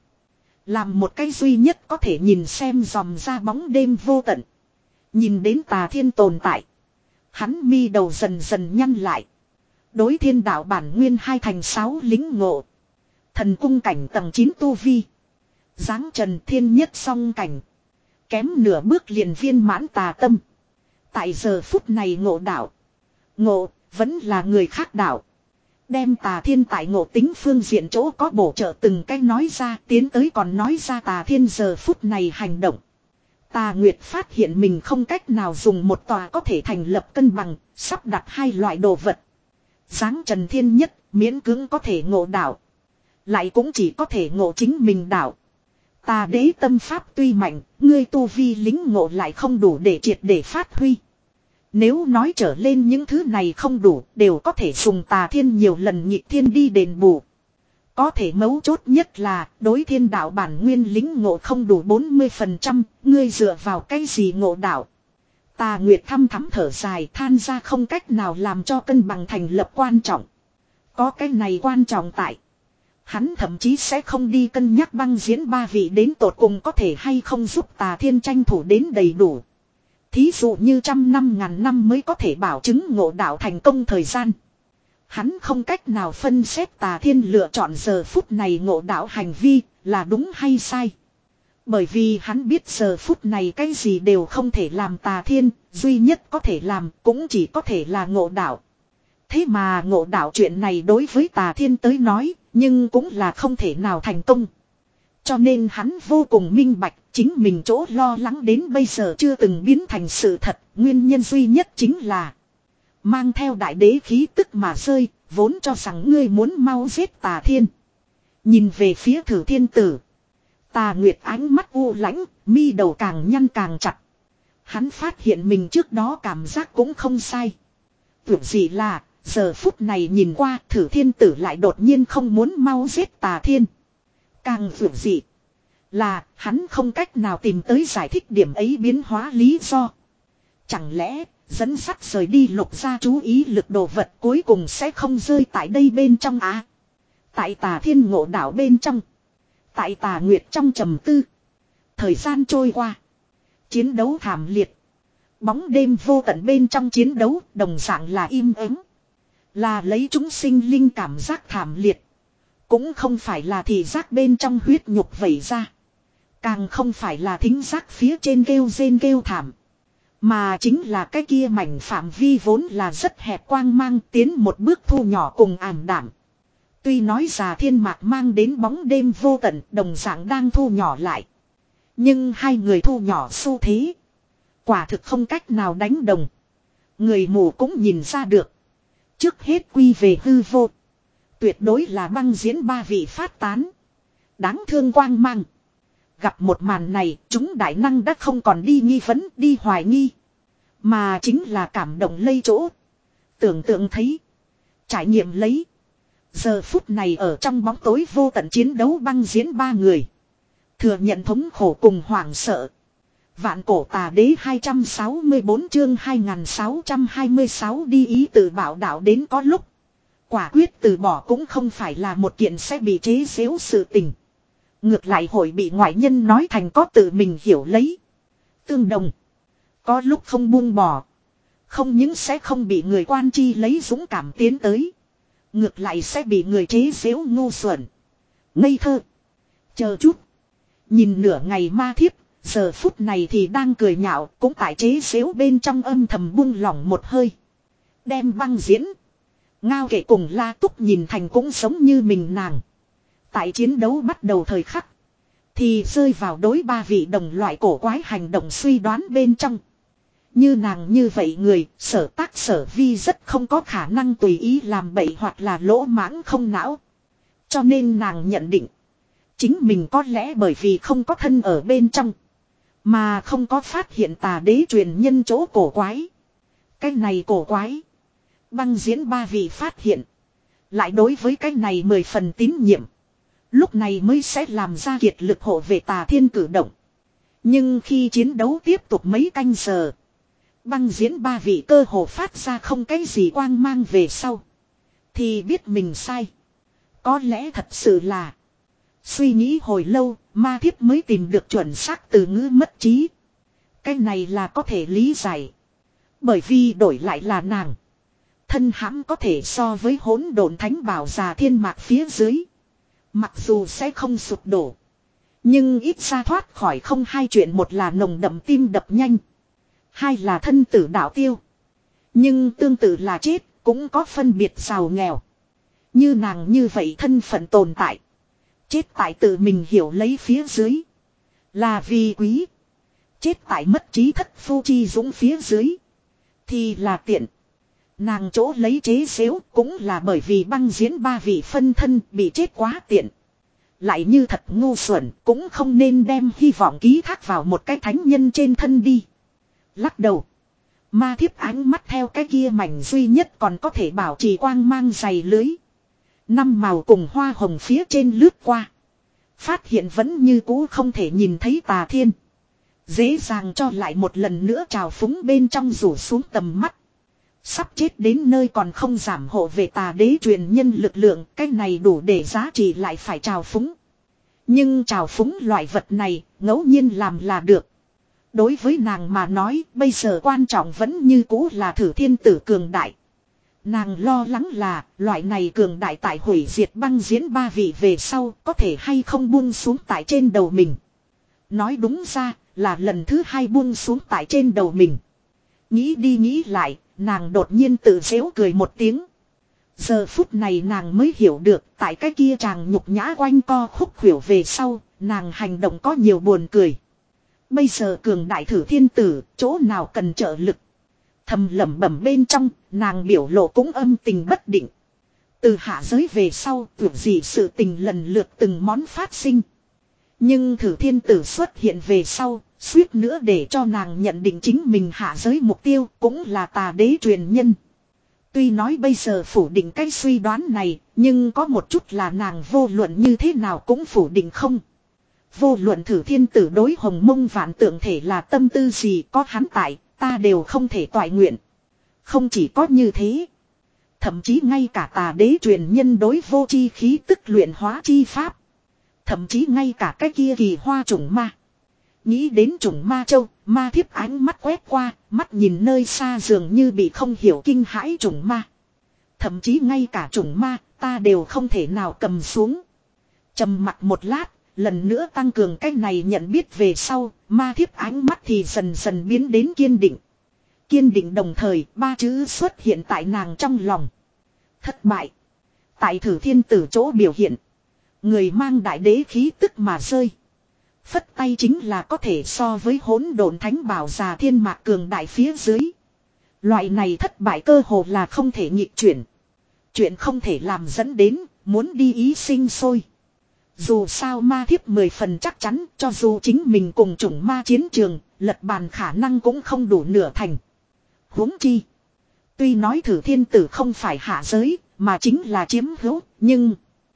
Làm một cái duy nhất có thể nhìn xem dòm ra bóng đêm vô tận. Nhìn đến Tà Thiên tồn tại. Hắn mi đầu dần dần nhăn lại. Đối thiên đạo bản nguyên hai thành sáu lính ngộ. Thần cung cảnh tầng chín tu vi. Giáng trần thiên nhất song cảnh. Kém nửa bước liền viên mãn tà tâm. Tại giờ phút này ngộ đạo. Ngộ vẫn là người khác đạo. Đem Tà Thiên tại ngộ tính phương diện chỗ có bổ trợ từng cách nói ra, tiến tới còn nói ra Tà Thiên giờ phút này hành động. Tà Nguyệt phát hiện mình không cách nào dùng một tòa có thể thành lập cân bằng, sắp đặt hai loại đồ vật. Giáng trần thiên nhất, miễn cưỡng có thể ngộ đạo. Lại cũng chỉ có thể ngộ chính mình đạo. Tà Đế tâm pháp tuy mạnh, ngươi tu vi lính ngộ lại không đủ để triệt để phát huy. Nếu nói trở lên những thứ này không đủ, đều có thể dùng Tà Thiên nhiều lần nhịp thiên đi đền bù. Có thể mấu chốt nhất là, đối thiên đạo bản nguyên lính ngộ không đủ bốn mươi phần trăm, ngươi dựa vào cái gì ngộ đạo. Tà Nguyệt thăm thắm thở dài than ra không cách nào làm cho cân bằng thành lập quan trọng. Có cái này quan trọng tại. Hắn thậm chí sẽ không đi cân nhắc băng diễn ba vị đến tột cùng có thể hay không giúp Tà Thiên tranh thủ đến đầy đủ. Thí dụ như trăm năm ngàn năm mới có thể bảo chứng ngộ đạo thành công thời gian. Hắn không cách nào phân xét Tà Thiên lựa chọn giờ phút này ngộ đạo hành vi là đúng hay sai. Bởi vì hắn biết giờ phút này cái gì đều không thể làm Tà Thiên, duy nhất có thể làm cũng chỉ có thể là ngộ đạo. Thế mà ngộ đạo chuyện này đối với Tà Thiên tới nói, nhưng cũng là không thể nào thành công. Cho nên hắn vô cùng minh bạch, chính mình chỗ lo lắng đến bây giờ chưa từng biến thành sự thật, nguyên nhân duy nhất chính là mang theo đại đế khí tức mà rơi, vốn cho rằng ngươi muốn mau giết Tà Thiên. Nhìn về phía Thử Thiên Tử, Tà Nguyệt ánh mắt u lãnh, mi đầu càng nhăn càng chặt. Hắn phát hiện mình trước đó cảm giác cũng không sai. Tưởng gì là, giờ phút này nhìn qua Thử Thiên Tử lại đột nhiên không muốn mau giết Tà Thiên. Càng vượt dị là hắn không cách nào tìm tới giải thích điểm ấy biến hóa lý do. Chẳng lẽ dẫn sắt rời đi Lục gia chú ý lực đồ vật cuối cùng sẽ không rơi tại đây bên trong á? Tại Tà Thiên ngộ đảo bên trong, tại Tà Nguyệt trong trầm tư. Thời gian trôi qua, chiến đấu thảm liệt, bóng đêm vô tận bên trong chiến đấu đồng dạng là im ắng, là lấy chúng sinh linh cảm giác thảm liệt. Cũng không phải là thị giác bên trong huyết nhục vẩy ra, càng không phải là thính giác phía trên kêu rên kêu thảm, mà chính là cái kia mảnh phạm vi vốn là rất hẹp quang mang tiến một bước thu nhỏ cùng ảm đạm. Tuy nói già thiên mạc mang đến bóng đêm vô tận đồng dạng đang thu nhỏ lại, nhưng hai người thu nhỏ xu thế quả thực không cách nào đánh đồng. Người mù cũng nhìn ra được, trước hết quy về hư vô, tuyệt đối là băng diễn ba vị phát tán. Đáng thương quang mang. Gặp một màn này, chúng đại năng đã không còn đi nghi vấn, đi hoài nghi, mà chính là cảm động lây chỗ. Tưởng tượng thấy, trải nghiệm lấy. Giờ phút này ở trong bóng tối vô tận chiến đấu băng diễn ba người, thừa nhận thống khổ cùng hoảng sợ. Vạn cổ tà đế hai trăm sáu mươi bốn chương hai nghìn sáu trăm hai mươi sáu đi ý tự bảo đạo đến có lúc. Quả quyết từ bỏ cũng không phải là một kiện sẽ bị chế giễu sự tình. Ngược lại hội bị ngoại nhân nói thành có tự mình hiểu lấy. Tương đồng. Có lúc không buông bỏ, không những sẽ không bị người quan chi lấy dũng cảm tiến tới, ngược lại sẽ bị người chế giễu ngu xuẩn, ngây thơ. Chờ chút. Nhìn nửa ngày ma thiếp, giờ phút này thì đang cười nhạo, cũng tại chế giễu bên trong âm thầm buông lỏng một hơi. Đem băng diễn, Ngao Kệ cùng La Túc nhìn thành cũng giống như mình nàng. Tại chiến đấu bắt đầu thời khắc, thì rơi vào đối ba vị đồng loại cổ quái hành động suy đoán bên trong. Như nàng như vậy người, sở tác sở vi rất không có khả năng tùy ý làm bậy hoặc là lỗ mãng không não. Cho nên nàng nhận định, chính mình có lẽ bởi vì không có thân ở bên trong, mà không có phát hiện tà đế truyền nhân chỗ cổ quái. Cái này cổ quái, băng diễn ba vị phát hiện, lại đối với cái này mười phần tín nhiệm. Lúc này mới sẽ làm ra kiệt lực hộ về Tà Thiên cử động. Nhưng khi chiến đấu tiếp tục mấy canh giờ, băng diễn ba vị cơ hồ phát ra không cái gì quang mang về sau, thì biết mình sai. Có lẽ thật sự là suy nghĩ hồi lâu, ma thiếp mới tìm được chuẩn xác từ ngữ mất trí. Cái này là có thể lý giải, bởi vì đổi lại là nàng, thân hãm có thể so với hỗn độn thánh bảo già thiên mạc phía dưới, mặc dù sẽ không sụp đổ, nhưng ít ra thoát khỏi không hai chuyện. Một là nồng đậm tim đập nhanh, hai là thân tử đạo tiêu. Nhưng tương tự là chết, cũng có phân biệt giàu nghèo. Như nàng như vậy thân phận tồn tại, chết tại tự mình hiểu lấy phía dưới, là vì quý. Chết tại mất trí thất phu chi dũng phía dưới, thì là tiện. Nàng chỗ lấy chế xếu cũng là bởi vì băng diễn ba vị phân thân bị chết quá tiện. Lại như thật ngu xuẩn, cũng không nên đem hy vọng ký thác vào một cái thánh nhân trên thân đi. Lắc đầu, ma thiếp ánh mắt theo cái kia mảnh duy nhất còn có thể bảo trì quang mang dày lưới, năm màu cùng hoa hồng phía trên lướt qua. Phát hiện vẫn như cũ không thể nhìn thấy Tà Thiên. Dễ dàng cho lại một lần nữa trào phúng bên trong rủ xuống tầm mắt. Sắp chết đến nơi còn không giảm hộ về tà đế truyền nhân lực lượng, cái này đủ để giá trị lại phải trào phúng. Nhưng trào phúng loại vật này, ngẫu nhiên làm là được. Đối với nàng mà nói, bây giờ quan trọng vẫn như cũ là Thử Thiên Tử cường đại. Nàng lo lắng là, loại này cường đại tại hủy diệt băng diễn ba vị về sau, có thể hay không buông xuống tại trên đầu mình. Nói đúng ra, là lần thứ hai buông xuống tại trên đầu mình. Nghĩ đi nghĩ lại, nàng đột nhiên tự giễu cười một tiếng. Giờ phút này nàng mới hiểu được, tại cái kia chàng nhục nhã quanh co khúc khuỷu về sau, nàng hành động có nhiều buồn cười. Bây giờ cường đại thử thiên tử, chỗ nào cần trợ lực. Thầm lẩm bẩm bên trong, nàng biểu lộ cũng âm tình bất định. Từ hạ giới về sau, tưởng gì sự tình lần lượt từng món phát sinh. Nhưng thử thiên tử xuất hiện về sau, suýt nữa để cho nàng nhận định chính mình hạ giới mục tiêu cũng là tà đế truyền nhân. Tuy nói bây giờ phủ định cái suy đoán này, nhưng có một chút là nàng vô luận như thế nào cũng phủ định không. Vô luận thử thiên tử đối hồng mông vạn tượng thể là tâm tư gì có hắn tại, ta đều không thể toại nguyện. Không chỉ có như thế. Thậm chí ngay cả tà đế truyền nhân đối vô chi khí tức luyện hóa chi pháp. Thậm chí ngay cả cái kia kỳ hoa trùng ma. Nghĩ đến trùng ma châu, ma thiếp ánh mắt quét qua, mắt nhìn nơi xa dường như bị không hiểu kinh hãi trùng ma. Thậm chí ngay cả trùng ma, ta đều không thể nào cầm xuống. Trầm mặc một lát, lần nữa tăng cường cái này nhận biết về sau, ma thiếp ánh mắt thì dần dần biến đến kiên định. Kiên định đồng thời, ba chữ xuất hiện tại nàng trong lòng. Thất bại. Tại thử thiên tử chỗ biểu hiện. Người mang đại đế khí tức mà rơi. Phất tay chính là có thể so với hỗn độn thánh bảo già thiên mạc cường đại phía dưới. Loại này thất bại cơ hồ là không thể nhịp chuyển. Chuyện không thể làm dẫn đến, muốn đi ý sinh sôi. Dù sao ma thiếp mười phần chắc chắn, cho dù chính mình cùng chủng ma chiến trường, lật bàn khả năng cũng không đủ nửa thành. Huống chi. Tuy nói thử thiên tử không phải hạ giới, mà chính là chiếm hữu, nhưng...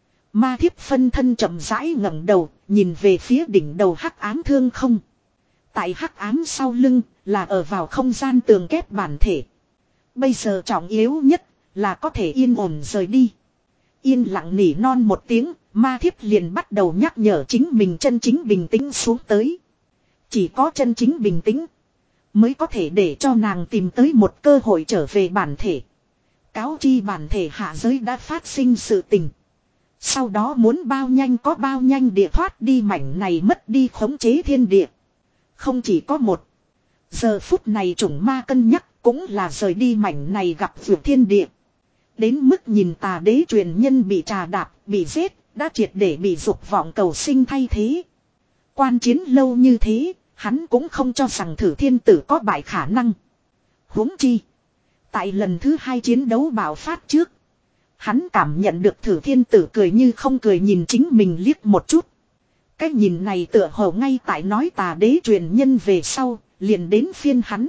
Ma thiếp phân thân chậm rãi ngẩng đầu, nhìn về phía đỉnh đầu hắc ám thương không. Tại hắc ám sau lưng, là ở vào không gian tường kép bản thể. Bây giờ trọng yếu nhất, là có thể yên ổn rời đi. Yên lặng nỉ non một tiếng, ma thiếp liền bắt đầu nhắc nhở chính mình chân chính bình tĩnh xuống tới. Chỉ có chân chính bình tĩnh, mới có thể để cho nàng tìm tới một cơ hội trở về bản thể. Cáo chi bản thể hạ giới đã phát sinh sự tình. Sau đó muốn bao nhanh có bao nhanh địa thoát đi mảnh này mất đi khống chế thiên địa. Không chỉ có một. Giờ phút này chủng ma cân nhắc cũng là rời đi mảnh này gặp vượt thiên địa. Đến mức nhìn tà đế truyền nhân bị trà đạp, bị giết, đã triệt để bị dục vọng cầu sinh thay thế. Quan chiến lâu như thế, hắn cũng không cho rằng thử thiên tử có bại khả năng. Huống chi. Tại lần thứ hai chiến đấu bạo phát trước. Hắn cảm nhận được thử thiên tử cười như không cười nhìn chính mình liếc một chút. Cái nhìn này tựa hồ ngay tại nói tà đế truyền nhân về sau, liền đến phiên hắn.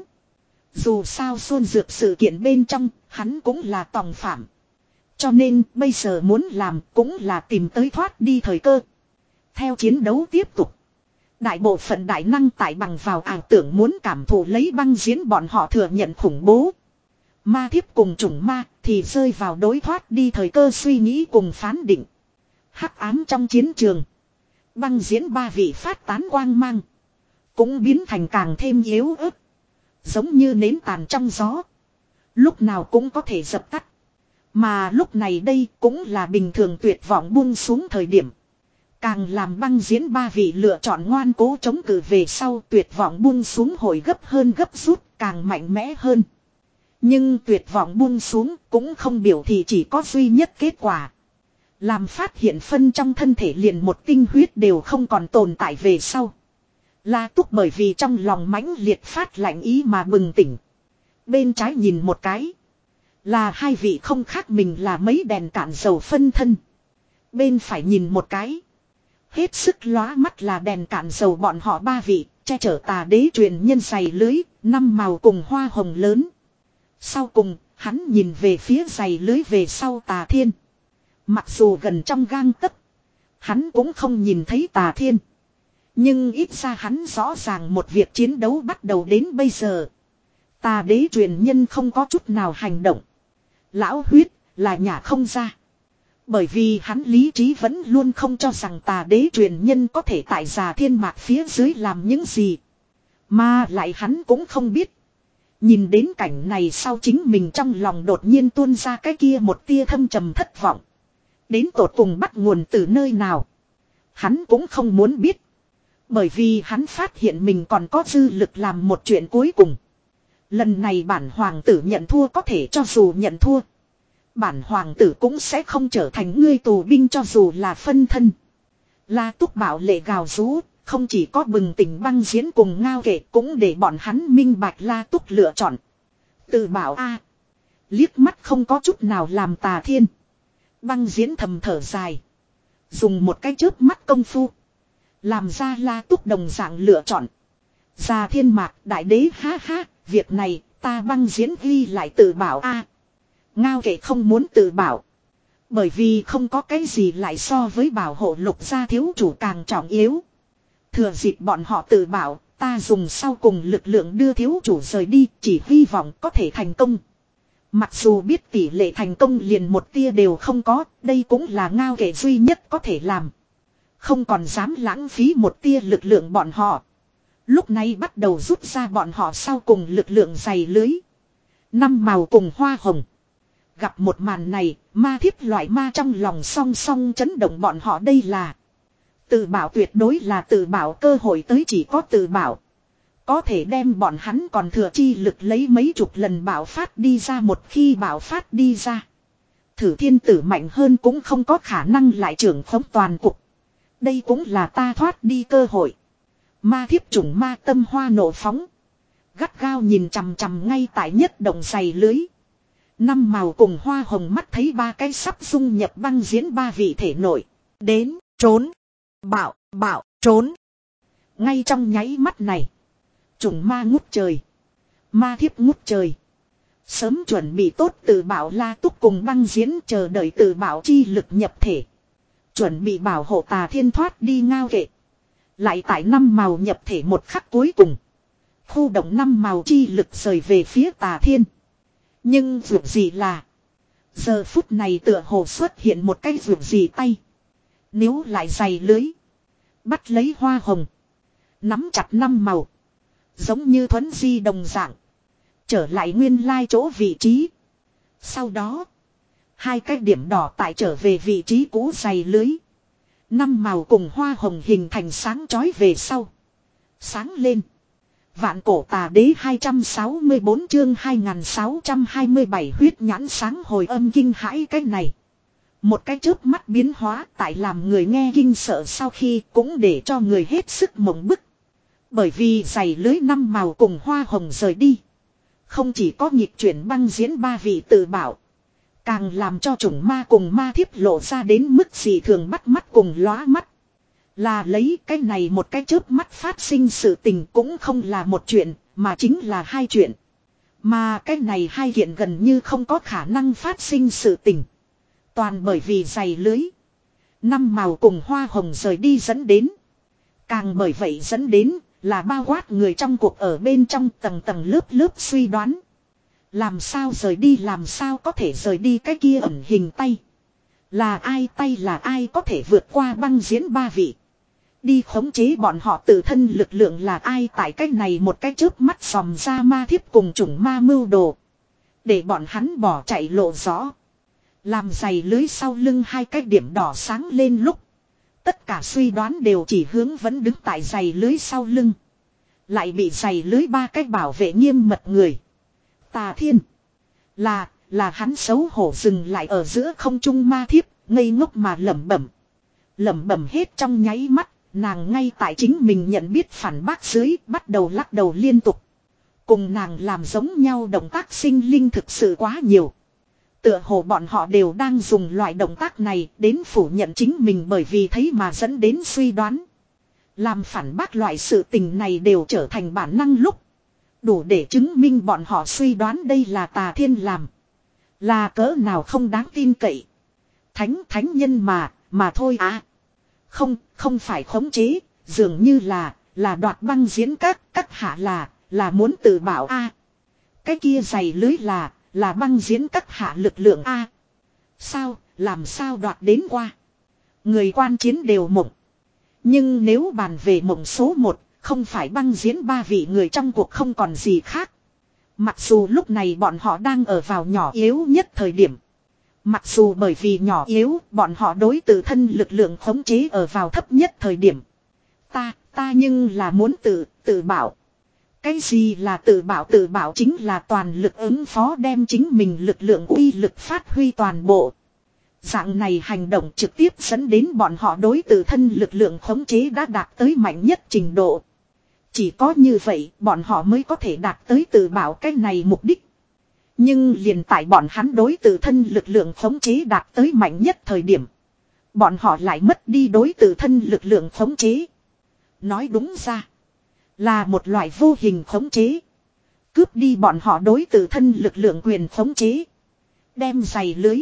Dù sao xuân dược sự kiện bên trong, hắn cũng là tòng phạm. Cho nên bây giờ muốn làm cũng là tìm tới thoát đi thời cơ. Theo chiến đấu tiếp tục. Đại bộ phận đại năng tại bằng vào ảo tưởng muốn cảm thụ lấy băng diễn bọn họ thừa nhận khủng bố. Ma thiếp cùng chủng ma thì rơi vào đối thoát đi thời cơ suy nghĩ cùng phán định. Hắc ám trong chiến trường. Băng diễn ba vị phát tán quang mang. Cũng biến thành càng thêm yếu ớt. Giống như nến tàn trong gió. Lúc nào cũng có thể dập tắt. Mà lúc này đây cũng là bình thường tuyệt vọng buông xuống thời điểm. Càng làm băng diễn ba vị lựa chọn ngoan cố chống cự về sau tuyệt vọng buông xuống hồi gấp hơn gấp rút càng mạnh mẽ hơn. Nhưng tuyệt vọng buông xuống cũng không biểu thị chỉ có duy nhất kết quả. Làm phát hiện phân trong thân thể liền một tinh huyết đều không còn tồn tại về sau. La Túc bởi vì trong lòng mãnh liệt phát lạnh ý mà bừng tỉnh. Bên trái nhìn một cái. Là hai vị không khác mình là mấy đèn cạn dầu phân thân. Bên phải nhìn một cái. Hết sức lóa mắt là đèn cạn dầu bọn họ ba vị. Che chở tà đế truyền nhân dày lưới. Năm màu cùng hoa hồng lớn. Sau cùng hắn nhìn về phía dày lưới về sau tà thiên. Mặc dù gần trong gang tấc. Hắn cũng không nhìn thấy tà thiên. Nhưng ít ra hắn rõ ràng một việc chiến đấu bắt đầu đến bây giờ. Tà đế truyền nhân không có chút nào hành động. Lão huyết là nhà không ra. Bởi vì hắn lý trí vẫn luôn không cho rằng tà đế truyền nhân có thể tại già thiên mạc phía dưới làm những gì. Mà lại hắn cũng không biết. Nhìn đến cảnh này sau chính mình trong lòng đột nhiên tuôn ra cái kia một tia thâm trầm thất vọng. Đến tột cùng bắt nguồn từ nơi nào. Hắn cũng không muốn biết. Bởi vì hắn phát hiện mình còn có dư lực làm một chuyện cuối cùng. Lần này bản hoàng tử nhận thua có thể cho dù nhận thua. Bản hoàng tử cũng sẽ không trở thành ngươi tù binh cho dù là phân thân. La Túc Bảo lệ gào rú, không chỉ có bừng tỉnh băng diễn cùng ngao kệ cũng để bọn hắn minh bạch La Túc lựa chọn. Tự bảo a, liếc mắt không có chút nào làm Tà Thiên. Băng diễn thầm thở dài. Dùng một cái chớp mắt công phu. Làm ra La Túc đồng dạng lựa chọn. Già Thiên Mạc đại đế ha ha, việc này ta băng diễn ghi lại tự bảo a. Ngao kệ không muốn tự bảo. Bởi vì không có cái gì lại so với bảo hộ Lục gia thiếu chủ càng trọng yếu. Thừa dịp bọn họ tự bảo, ta dùng sau cùng lực lượng đưa thiếu chủ rời đi, chỉ hy vọng có thể thành công. Mặc dù biết tỷ lệ thành công liền một tia đều không có, đây cũng là ngao kệ duy nhất có thể làm. Không còn dám lãng phí một tia lực lượng bọn họ. Lúc này bắt đầu rút ra bọn họ sau cùng lực lượng dày lưới. Năm màu cùng hoa hồng. Gặp một màn này, ma thiếp loại ma trong lòng song song chấn động bọn họ đây là. Tự bảo tuyệt đối là tự bảo, cơ hội tới chỉ có tự bảo. Có thể đem bọn hắn còn thừa chi lực lấy mấy chục lần bảo phát đi ra, một khi bảo phát đi ra. Thử thiên tử mạnh hơn cũng không có khả năng lại trưởng khống toàn cục. Đây cũng là ta thoát đi cơ hội. Ma thiếp trùng ma tâm hoa nổ phóng. Gắt gao nhìn chằm chằm ngay tại nhất động dày lưới. Năm màu cùng hoa hồng mắt thấy ba cái sắp dung nhập băng diễn ba vị thể nổi. Đến, trốn. Bảo, bảo, trốn. Ngay trong nháy mắt này. Trùng ma ngút trời. Ma thiếp ngút trời. Sớm chuẩn bị tốt tự bảo La Túc cùng băng diễn chờ đợi tự bảo chi lực nhập thể. Chuẩn bị bảo hộ Tà Thiên thoát đi ngao kệ. Lại tại năm màu nhập thể một khắc cuối cùng. Khu động năm màu chi lực rời về phía Tà Thiên. Nhưng vượt gì là. Giờ phút này tựa hồ xuất hiện một cái vượt gì tay. Nếu lại dày lưới. Bắt lấy hoa hồng. Nắm chặt năm màu. Giống như thuấn di đồng dạng. Trở lại nguyên lai chỗ vị trí. Sau đó. Hai cái điểm đỏ tại trở về vị trí cũ dày lưới. Năm màu cùng hoa hồng hình thành sáng chói về sau. Sáng lên. Vạn cổ tà đế hai trăm sáu mươi bốn chương hai nghìn sáu trăm hai mươi bảy huyết nhãn sáng hồi âm kinh hãi cái này. Một cái chớp mắt biến hóa tại làm người nghe kinh sợ sau khi cũng để cho người hết sức mộng bức. Bởi vì giày lưới năm màu cùng hoa hồng rời đi. Không chỉ có nhịp chuyển băng diễn ba vị tự bảo. Càng làm cho chủng ma cùng ma thiếp lộ ra đến mức gì thường bắt mắt cùng lóa mắt. Là lấy cái này một cái chớp mắt phát sinh sự tình cũng không là một chuyện, mà chính là hai chuyện. Mà cái này hai kiện gần như không có khả năng phát sinh sự tình. Toàn bởi vì giày lưới. Năm màu cùng hoa hồng rời đi dẫn đến. Càng bởi vậy dẫn đến là bao quát người trong cuộc ở bên trong tầng tầng lớp lớp suy đoán. Làm sao rời đi, làm sao có thể rời đi, cái kia ẩn hình tay. Là ai, tay là ai có thể vượt qua băng diễn ba vị. Đi khống chế bọn họ tự thân lực lượng là ai, tại cách này một cái chớp mắt xòm ra ma thiếp cùng chủng ma mưu đồ. Để bọn hắn bỏ chạy lộ rõ. Làm dày lưới sau lưng hai cái điểm đỏ sáng lên lúc. Tất cả suy đoán đều chỉ hướng vẫn đứng tại dày lưới sau lưng. Lại bị dày lưới ba cái bảo vệ nghiêm mật người. Tà Thiên. Là, là hắn xấu hổ dừng lại ở giữa không trung ma thiếp, ngây ngốc mà lẩm bẩm. Lẩm bẩm hết trong nháy mắt, nàng ngay tại chính mình nhận biết phản bác dưới, bắt đầu lắc đầu liên tục. Cùng nàng làm giống nhau động tác sinh linh thực sự quá nhiều. Tựa hồ bọn họ đều đang dùng loại động tác này đến phủ nhận chính mình bởi vì thấy mà dẫn đến suy đoán. Làm phản bác loại sự tình này đều trở thành bản năng lúc. Đủ để chứng minh bọn họ suy đoán đây là Tà Thiên làm. Là cỡ nào không đáng tin cậy. Thánh thánh nhân mà, mà thôi à. Không, không phải khống chế, dường như là, là đoạt băng diễn các, các hạ là, là muốn tự bảo a. Cái kia dày lưới là, là băng diễn các hạ lực lượng a. Sao, làm sao đoạt đến qua. Người quan chiến đều mộng. Nhưng nếu bàn về mộng số một, không phải băng diễn ba vị người trong cuộc không còn gì khác. Mặc dù lúc này bọn họ đang ở vào nhỏ yếu nhất thời điểm. Mặc dù bởi vì nhỏ yếu, bọn họ đối tự thân lực lượng khống chế ở vào thấp nhất thời điểm. Ta, ta nhưng là muốn tự, tự bảo. Cái gì là tự bảo? Tự bảo chính là toàn lực ứng phó đem chính mình lực lượng uy lực phát huy toàn bộ. Dạng này hành động trực tiếp dẫn đến bọn họ đối tự thân lực lượng khống chế đã đạt tới mạnh nhất trình độ. Chỉ có như vậy bọn họ mới có thể đạt tới tự bảo cái này mục đích. Nhưng liền tại bọn hắn đối tự thân lực lượng khống chế đạt tới mạnh nhất thời điểm. Bọn họ lại mất đi đối tự thân lực lượng khống chế. Nói đúng ra là một loại vô hình khống chế. Cướp đi bọn họ đối tự thân lực lượng quyền khống chế. Đem giày lưới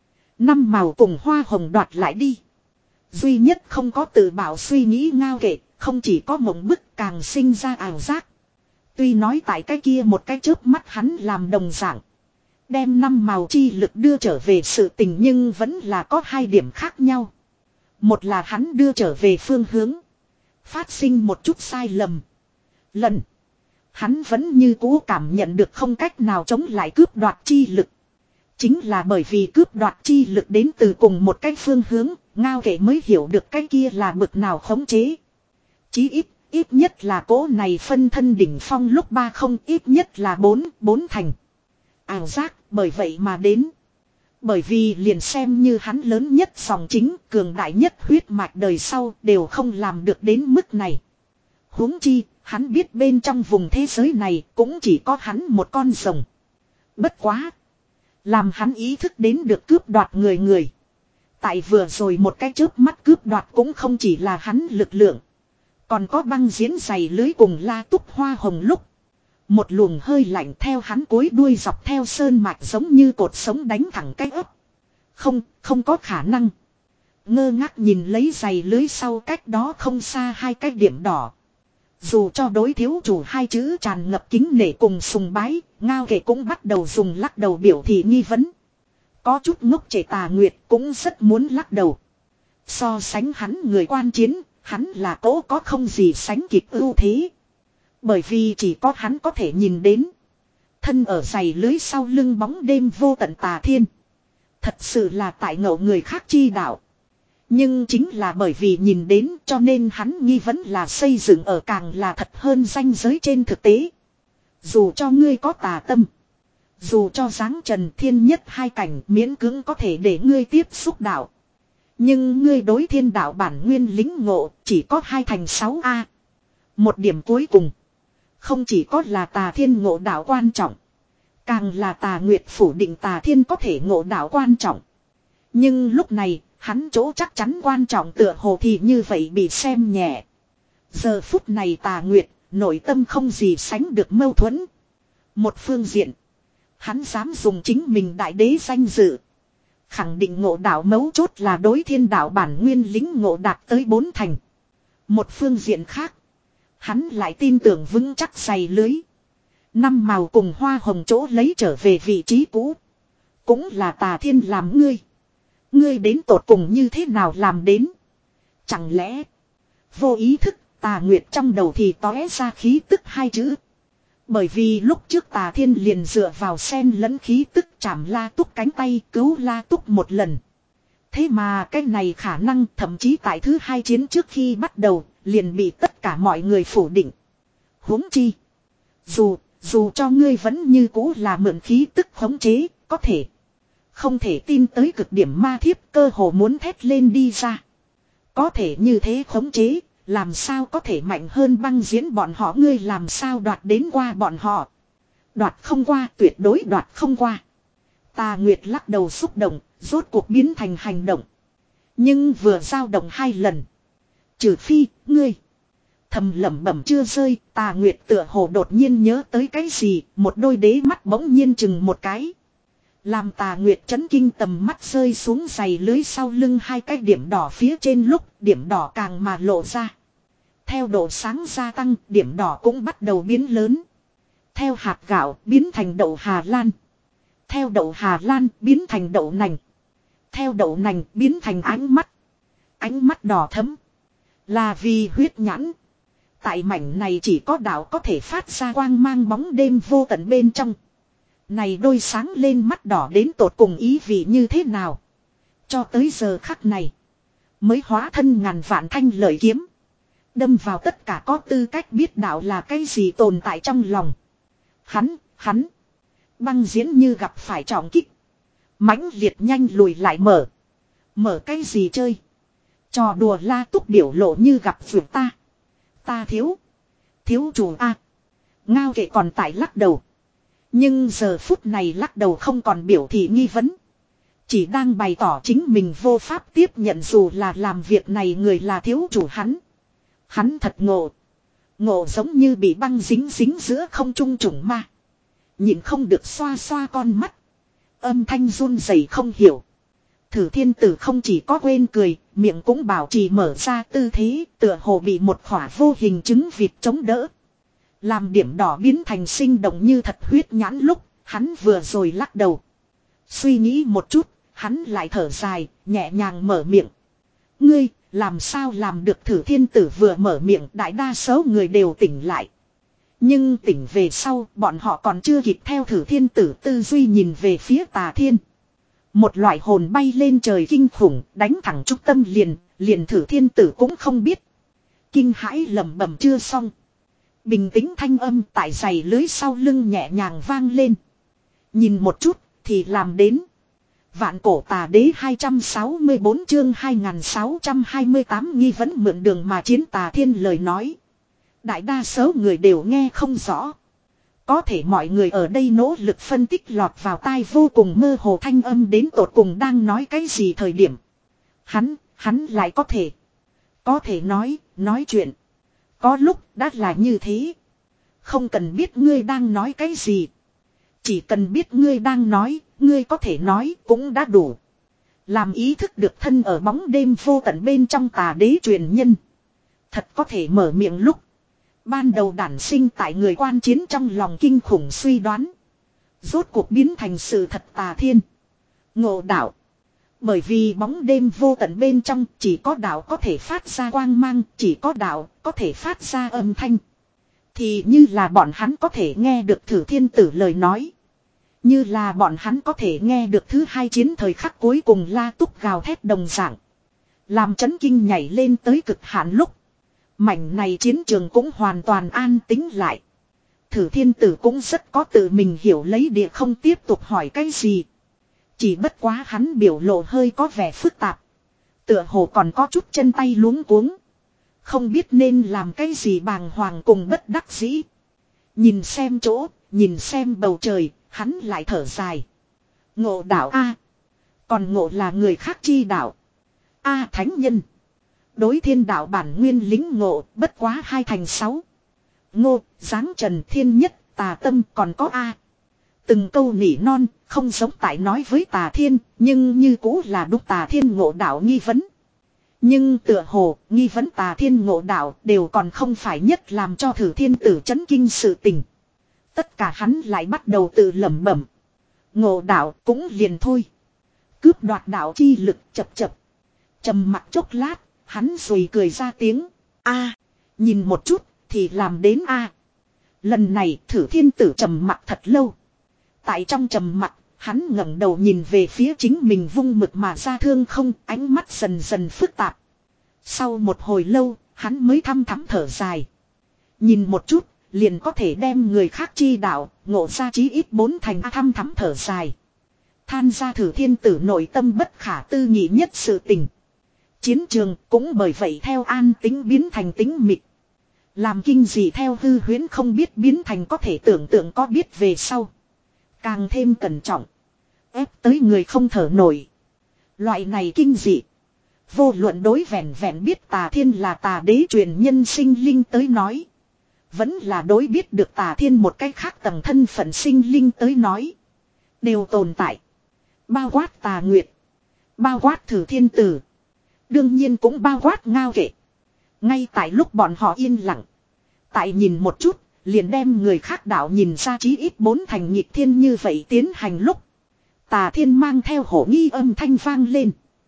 năm màu cùng hoa hồng đoạt lại đi. Duy nhất không có tự bảo suy nghĩ ngao kệ, không chỉ có mộng bức càng sinh ra ảo giác. Tuy nói tại cái kia một cái chớp mắt hắn làm đồng dạng. Đem năm màu chi lực đưa trở về sự tình nhưng vẫn là có hai điểm khác nhau. Một là hắn đưa trở về phương hướng. Phát sinh một chút sai lầm. Lần. Hắn vẫn như cũ cảm nhận được không cách nào chống lại cướp đoạt chi lực. Chính là bởi vì cướp đoạt chi lực đến từ cùng một cái phương hướng, ngao kể mới hiểu được cái kia là bực nào khống chế. Chí ít, ít nhất là cỗ này phân thân đỉnh phong lúc ba không, ít nhất là bốn, bốn thành. Ảo giác, bởi vậy mà đến. Bởi vì liền xem như hắn lớn nhất dòng chính, cường đại nhất huyết mạch đời sau đều không làm được đến mức này. Huống chi, hắn biết bên trong vùng thế giới này cũng chỉ có hắn một con rồng. Bất quá. Làm hắn ý thức đến được cướp đoạt người người. Tại vừa rồi một cái chớp mắt cướp đoạt cũng không chỉ là hắn lực lượng. Còn có băng diễn giày lưới cùng la túc hoa hồng lúc. Một luồng hơi lạnh theo hắn cối đuôi dọc theo sơn mạch giống như cột sống đánh thẳng cái ấp. Không, không có khả năng. Ngơ ngác nhìn lấy giày lưới sau cách đó không xa hai cái điểm đỏ. Dù cho đối thiếu chủ hai chữ tràn ngập kính nể cùng sùng bái, ngao kể cũng bắt đầu dùng lắc đầu biểu thị nghi vấn. Có chút ngốc trẻ Tà Nguyệt cũng rất muốn lắc đầu. So sánh hắn người quan chiến, hắn là cố có không gì sánh kịp ưu thế. Bởi vì chỉ có hắn có thể nhìn đến. Thân ở giày lưới sau lưng bóng đêm vô tận Tà Thiên. Thật sự là tại ngộ người khác chi đạo. Nhưng chính là bởi vì nhìn đến cho nên hắn nghi vấn là xây dựng ở càng là thật hơn ranh giới trên thực tế. Dù cho ngươi có tà tâm. Dù cho dáng trần thiên nhất hai cảnh miễn cưỡng có thể để ngươi tiếp xúc đạo. Nhưng ngươi đối thiên đạo bản nguyên lính ngộ chỉ có hai thành sáu A. Một điểm cuối cùng. Không chỉ có là tà thiên ngộ đạo quan trọng. Càng là Tà Nguyệt phủ định tà thiên có thể ngộ đạo quan trọng. Nhưng lúc này. Hắn chỗ chắc chắn quan trọng tựa hồ thì như vậy bị xem nhẹ. Giờ phút này Tà Nguyệt, nội tâm không gì sánh được mâu thuẫn. Một phương diện, hắn dám dùng chính mình đại đế danh dự. Khẳng định ngộ đạo mấu chốt là đối thiên đạo bản nguyên lính ngộ đạt tới bốn thành. Một phương diện khác, hắn lại tin tưởng vững chắc giày lưới. Năm màu cùng hoa hồng chỗ lấy trở về vị trí cũ. Cũng là Tà Thiên làm ngươi. Ngươi đến tột cùng như thế nào làm đến? Chẳng lẽ vô ý thức Tà Nguyệt trong đầu thì tóe ra khí tức hai chữ. Bởi vì lúc trước Tà Thiên liền dựa vào sen lẫn khí tức chạm La Túc cánh tay cứu La Túc một lần. Thế mà cái này khả năng thậm chí tại thứ hai chiến trước khi bắt đầu liền bị tất cả mọi người phủ định. Huống chi. Dù, dù cho ngươi vẫn như cũ là mượn khí tức khống chế, có thể. Không thể tin tới cực điểm ma thiếp cơ hồ muốn thét lên đi ra. Có thể như thế khống chế, làm sao có thể mạnh hơn băng diễn bọn họ ngươi làm sao đoạt đến qua bọn họ. Đoạt không qua tuyệt đối đoạt không qua. Tà Nguyệt lắc đầu xúc động, rốt cuộc biến thành hành động. Nhưng vừa dao động hai lần. Trừ phi, ngươi. Thầm lẩm bẩm chưa rơi, Tà Nguyệt tựa hồ đột nhiên nhớ tới cái gì, một đôi đế mắt bỗng nhiên chừng một cái. Làm Tà Nguyệt chấn kinh tầm mắt rơi xuống giày lưới sau lưng hai cái điểm đỏ phía trên lúc điểm đỏ càng mà lộ ra. Theo độ sáng gia tăng, điểm đỏ cũng bắt đầu biến lớn. Theo hạt gạo biến thành đậu Hà Lan. Theo đậu Hà Lan biến thành đậu nành. Theo đậu nành biến thành ánh mắt. Ánh mắt đỏ thẫm. Là vì huyết nhãn. Tại mảnh này chỉ có đạo có thể phát ra quang mang bóng đêm vô tận bên trong. Này đôi sáng lên mắt đỏ đến tột cùng ý vị như thế nào. Cho tới giờ khắc này. Mới hóa thân ngàn vạn thanh lợi kiếm. Đâm vào tất cả có tư cách biết đạo là cái gì tồn tại trong lòng. Hắn, hắn. Băng diễn như gặp phải trọng kích. Mãnh liệt nhanh lùi lại mở. Mở cái gì chơi? Trò đùa La Túc biểu lộ như gặp vượt ta. Ta thiếu. Thiếu chủ a. Ngao kệ còn tại lắc đầu. Nhưng giờ phút này lắc đầu không còn biểu thị nghi vấn. Chỉ đang bày tỏ chính mình vô pháp tiếp nhận dù là làm việc này người là thiếu chủ hắn. Hắn thật ngộ. Ngộ giống như bị băng dính dính giữa không trung trùng ma. Nhịn không được xoa xoa con mắt. Âm thanh run rẩy không hiểu. Thử thiên tử không chỉ có quên cười, miệng cũng bảo trì mở ra tư thế, tựa hồ bị một khỏa vô hình trứng vịt chống đỡ. Làm điểm đỏ biến thành sinh động như thật huyết nhãn lúc, hắn vừa rồi lắc đầu. Suy nghĩ một chút, hắn lại thở dài, nhẹ nhàng mở miệng. Ngươi, làm sao làm được thử thiên tử vừa mở miệng đại đa số người đều tỉnh lại. Nhưng tỉnh về sau, bọn họ còn chưa kịp theo thử thiên tử tư duy nhìn về phía tà thiên. Một loại hồn bay lên trời kinh khủng, đánh thẳng trung tâm liền, liền thử thiên tử cũng không biết. Kinh hãi lẩm bẩm chưa xong. Bình tĩnh thanh âm tại giày lưới sau lưng nhẹ nhàng vang lên. Nhìn một chút, thì làm đến. Vạn cổ tà đế hai trăm sáu mươi bốn chương hai nghìn sáu trăm hai mươi tám nghi vấn mượn đường mà chiến tà thiên lời nói. Đại đa số người đều nghe không rõ. Có thể mọi người ở đây nỗ lực phân tích lọt vào tai vô cùng mơ hồ thanh âm đến tột cùng đang nói cái gì thời điểm. Hắn, hắn lại có thể. Có thể nói, nói chuyện. Có lúc đã là như thế. Không cần biết ngươi đang nói cái gì. Chỉ cần biết ngươi đang nói, ngươi có thể nói cũng đã đủ. Làm ý thức được thân ở bóng đêm vô tận bên trong tà đế truyền nhân. Thật có thể mở miệng lúc. Ban đầu đản sinh tại người quan chiến trong lòng kinh khủng suy đoán. Rốt cuộc biến thành sự thật tà thiên. Ngộ đạo. Bởi vì bóng đêm vô tận bên trong chỉ có đạo có thể phát ra quang mang, chỉ có đạo có thể phát ra âm thanh. Thì như là bọn hắn có thể nghe được thử thiên tử lời nói. Như là bọn hắn có thể nghe được thứ hai chiến thời khắc cuối cùng La Túc gào thét đồng dạng. Làm chấn kinh nhảy lên tới cực hạn lúc. Mảnh này chiến trường cũng hoàn toàn an tĩnh lại. Thử thiên tử cũng rất có tự mình hiểu lấy địa không tiếp tục hỏi cái gì. Chỉ bất quá hắn biểu lộ hơi có vẻ phức tạp. Tựa hồ còn có chút chân tay luống cuống. Không biết nên làm cái gì bàng hoàng cùng bất đắc dĩ. Nhìn xem chỗ, nhìn xem bầu trời, hắn lại thở dài. Ngộ đạo A. Còn ngộ là người khác chi đạo. A thánh nhân. Đối thiên đạo bản nguyên lính ngộ, bất quá hai thành sáu. Ngô, giáng trần thiên nhất, tà tâm còn có A. Từng câu nỉ non, không giống tại nói với tà thiên, nhưng như cũ là đúc tà thiên ngộ đạo nghi vấn. Nhưng tựa hồ, nghi vấn tà thiên ngộ đạo đều còn không phải nhất làm cho thử thiên tử chấn kinh sự tình. Tất cả hắn lại bắt đầu tự lẩm bẩm. Ngộ đạo cũng liền thôi. Cướp đoạt đạo chi lực chập chập. Trầm mặc chốc lát, hắn rồi cười ra tiếng. A, nhìn một chút, thì làm đến A. Lần này thử thiên tử trầm mặc thật lâu. Tại trong trầm mặc, hắn ngẩng đầu nhìn về phía chính mình vung mực mà ra thương không, ánh mắt dần dần phức tạp. Sau một hồi lâu, hắn mới thăm thắm thở dài. Nhìn một chút, liền có thể đem người khác chi đạo, ngộ ra chí ít bốn thành thăm thắm thở dài. Than ra thử thiên tử nội tâm bất khả tư nghị nhất sự tình. Chiến trường cũng bởi vậy theo an tính biến thành tính mịt. Làm kinh dị theo hư huyễn không biết biến thành có thể tưởng tượng có biết về sau. Càng thêm cẩn trọng. Ép tới người không thở nổi. Loại này kinh dị. Vô luận đối vẹn vẹn biết tà thiên là tà đế truyền nhân sinh linh tới nói. Vẫn là đối biết được tà thiên một cách khác tầng thân phận sinh linh tới nói. Đều tồn tại. Bao quát tà nguyệt. Bao quát thử thiên tử. Đương nhiên cũng bao quát ngao kệ. Ngay tại lúc bọn họ yên lặng. Tại nhìn một chút. Liền đem người khác đạo nhìn ra chí ít bốn thành nhịp thiên như vậy tiến hành lúc. Tà thiên mang theo hổ nghi âm thanh vang lên.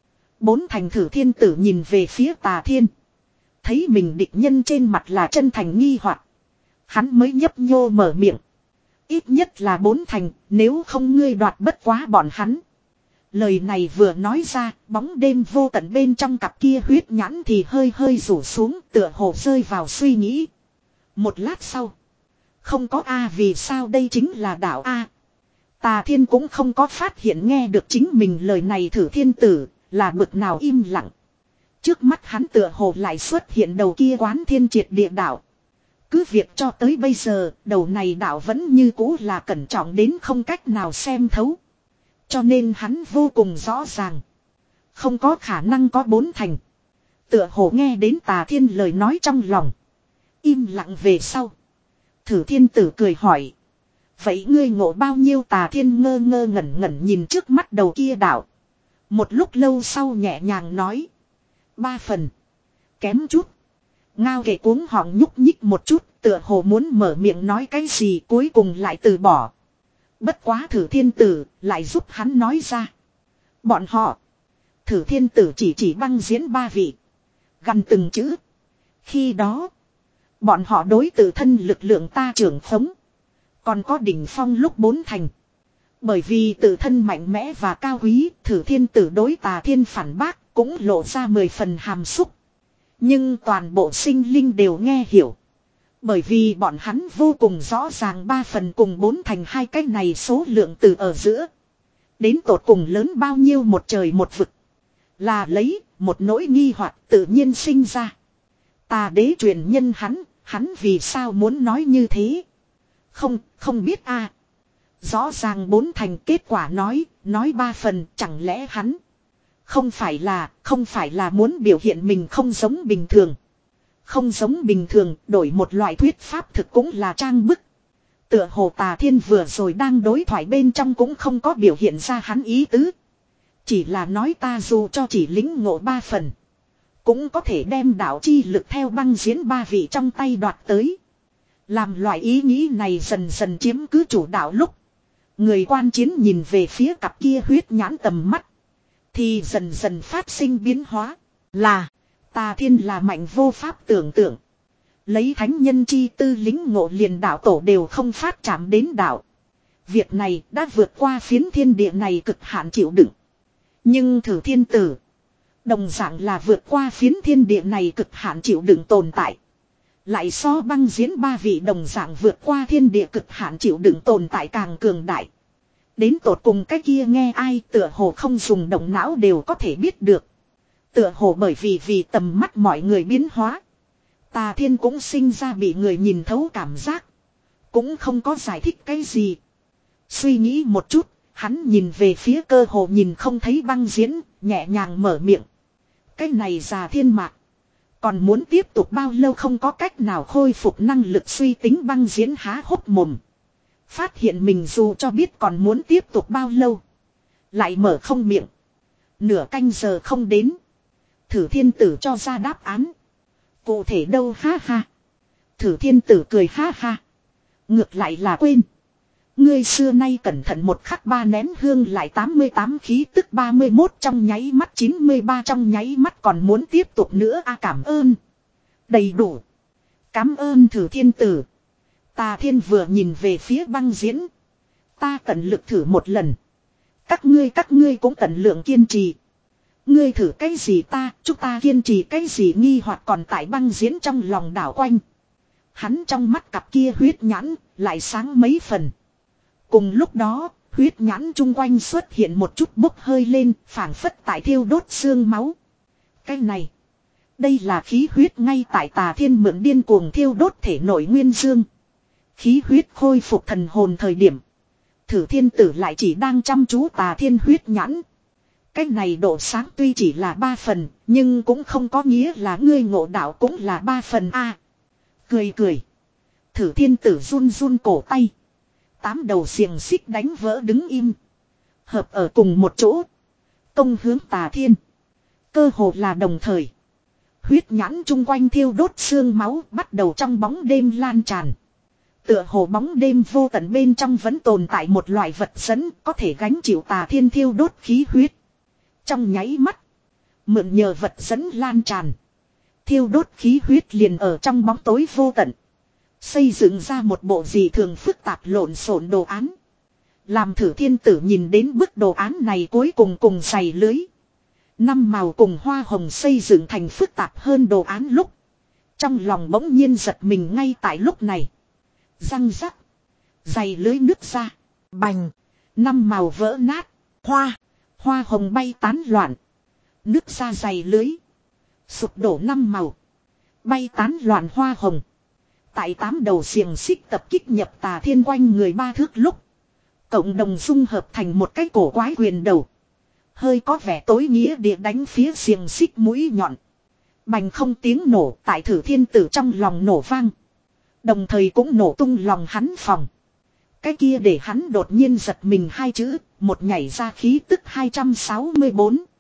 Bốn thành thử thiên tử nhìn về phía tà thiên. Thấy mình địch nhân trên mặt là chân thành nghi hoặc. Hắn mới nhấp nhô mở miệng. Ít nhất là bốn thành, nếu không ngươi đoạt bất quá bọn hắn. Lời này vừa nói ra, bóng đêm vô tận bên trong cặp kia huyết nhãn thì hơi hơi rủ xuống, tựa hồ rơi vào suy nghĩ. Một lát sau. Không có A vì sao đây chính là đạo A. Tà thiên cũng không có phát hiện nghe được chính mình lời này thử thiên tử, là bực nào im lặng. Trước mắt hắn tựa hồ lại xuất hiện đầu kia quán thiên triệt địa đạo. Cứ việc cho tới bây giờ, đầu này đạo vẫn như cũ là cẩn trọng đến không cách nào xem thấu. Cho nên hắn vô cùng rõ ràng. Không có khả năng có bốn thành. Tựa hồ nghe đến Tà Thiên lời nói trong lòng. Im lặng về sau. Thử Thiên Tử cười hỏi. Vậy ngươi ngộ bao nhiêu? Tà Thiên ngơ ngơ ngẩn ngẩn nhìn trước mắt đầu kia đạo. Một lúc lâu sau nhẹ nhàng nói. Ba phần. Kém chút. Ngao kể cuống họng nhúc nhích một chút, tựa hồ muốn mở miệng nói cái gì cuối cùng lại từ bỏ. Bất quá Thử Thiên Tử lại giúp hắn nói ra. Bọn họ. Thử Thiên Tử chỉ chỉ băng diễn ba vị. Gần từng chữ. Khi đó. Bọn họ đối tự thân lực lượng ta trưởng khống. Còn có đỉnh phong lúc bốn thành. Bởi vì tự thân mạnh mẽ và cao quý, Thử Thiên Tử đối Tà Thiên phản bác cũng lộ ra mười phần hàm xúc. Nhưng toàn bộ sinh linh đều nghe hiểu. Bởi vì bọn hắn vô cùng rõ ràng ba phần cùng bốn thành hai cái này số lượng từ ở giữa. Đến tột cùng lớn bao nhiêu một trời một vực. Là lấy một nỗi nghi hoặc tự nhiên sinh ra. Tà đế truyền nhân hắn, hắn vì sao muốn nói như thế? Không, không biết a. Rõ ràng bốn thành kết quả nói, nói ba phần chẳng lẽ hắn. Không phải là, không phải là muốn biểu hiện mình không giống bình thường. Không giống bình thường, đổi một loại thuyết pháp thực cũng là trang bức. Tựa hồ Tà Thiên vừa rồi đang đối thoại bên trong cũng không có biểu hiện ra hắn ý tứ. Chỉ là nói ta dù cho chỉ lĩnh ngộ ba phần. Cũng có thể đem đạo chi lực theo băng diễn ba vị trong tay đoạt tới. Làm loại ý nghĩ này dần dần chiếm cứ chủ đạo lúc. Người quan chiến nhìn về phía cặp kia huyết nhãn tầm mắt. Thì dần dần phát sinh biến hóa. Là. Tà Thiên là mạnh vô pháp tưởng tượng. Lấy thánh nhân chi tư lính ngộ liền đạo tổ đều không phát chạm đến đạo. Việc này đã vượt qua phiến thiên địa này cực hạn chịu đựng. Nhưng Thử Thiên Tử. Đồng dạng là vượt qua phiến thiên địa này cực hạn chịu đựng tồn tại. Lại so băng diễn ba vị đồng dạng vượt qua thiên địa cực hạn chịu đựng tồn tại càng cường đại. Đến tột cùng cái kia nghe ai tựa hồ không dùng động não đều có thể biết được. Tựa hồ bởi vì vì tầm mắt mọi người biến hóa. Tà Thiên cũng sinh ra bị người nhìn thấu cảm giác. Cũng không có giải thích cái gì. Suy nghĩ một chút, hắn nhìn về phía cơ hồ nhìn không thấy băng diễn, nhẹ nhàng mở miệng. Cái này già thiên mạc. Còn muốn tiếp tục bao lâu không có cách nào khôi phục năng lực suy tính băng diễn há hốc mồm. Phát hiện mình dù cho biết còn muốn tiếp tục bao lâu. Lại mở không miệng. Nửa canh giờ không đến. Thử Thiên Tử cho ra đáp án. Cụ thể đâu ha ha. Thử Thiên Tử cười ha ha. Ngược lại là quên. Ngươi xưa nay cẩn thận một khắc ba nén hương lại tám mươi tám khí tức ba mươi mốt trong nháy mắt chín mươi ba trong nháy mắt còn muốn tiếp tục nữa a à, cảm ơn. Đầy đủ. Cảm ơn Thử Thiên Tử. Tà Thiên vừa nhìn về phía băng diễn. Ta tận lực thử một lần. Các ngươi các ngươi cũng tận lượng kiên trì. Ngươi thử cái gì ta, chúng ta kiên trì cái gì nghi hoặc còn tại băng diễn trong lòng đảo quanh. Hắn trong mắt cặp kia huyết nhãn, lại sáng mấy phần. Cùng lúc đó, huyết nhãn chung quanh xuất hiện một chút bốc hơi lên, phảng phất tại thiêu đốt xương máu. Cái này, đây là khí huyết ngay tại Tà Thiên mượn điên cuồng thiêu đốt thể nội nguyên dương. Khí huyết khôi phục thần hồn thời điểm. Thử Thiên Tử lại chỉ đang chăm chú Tà Thiên huyết nhãn. Cái này độ sáng tuy chỉ là ba phần, nhưng cũng không có nghĩa là ngươi ngộ đạo cũng là ba phần a. À, cười cười. Thử Thiên Tử run run cổ tay. Tám đầu xiềng xích đánh vỡ đứng im. Hợp ở cùng một chỗ. Công hướng Tà Thiên. Cơ hồ là đồng thời. Huyết nhãn chung quanh thiêu đốt xương máu bắt đầu trong bóng đêm lan tràn. Tựa hồ bóng đêm vô tận bên trong vẫn tồn tại một loại vật dẫn có thể gánh chịu Tà Thiên thiêu đốt khí huyết. Trong nháy mắt. Mượn nhờ vật dẫn lan tràn. Thiêu đốt khí huyết liền ở trong bóng tối vô tận. Xây dựng ra một bộ dị thường phức tạp lộn xộn đồ án. Làm Thử Thiên Tử nhìn đến bức đồ án này cuối cùng cùng dày lưới. Năm màu cùng hoa hồng xây dựng thành phức tạp hơn đồ án lúc. Trong lòng bỗng nhiên giật mình ngay tại lúc này. Răng rắc. Dày lưới nứt ra. Bành. Năm màu vỡ nát. Hoa. Hoa hồng bay tán loạn. Nước ra dày lưới. Sụp đổ năm màu. Bay tán loạn hoa hồng. Tại tám đầu xiềng xích tập kích nhập tà thiên quanh người ba thước lúc. Cộng đồng dung hợp thành một cái cổ quái quyền đầu. Hơi có vẻ tối nghĩa địa đánh phía xiềng xích mũi nhọn. Bành không tiếng nổ tại Thử Thiên Tử trong lòng nổ vang. Đồng thời cũng nổ tung lòng hắn phòng. Cái kia để hắn đột nhiên giật mình hai chữ, một nhảy ra khí tức hai trăm sáu mươi bốn.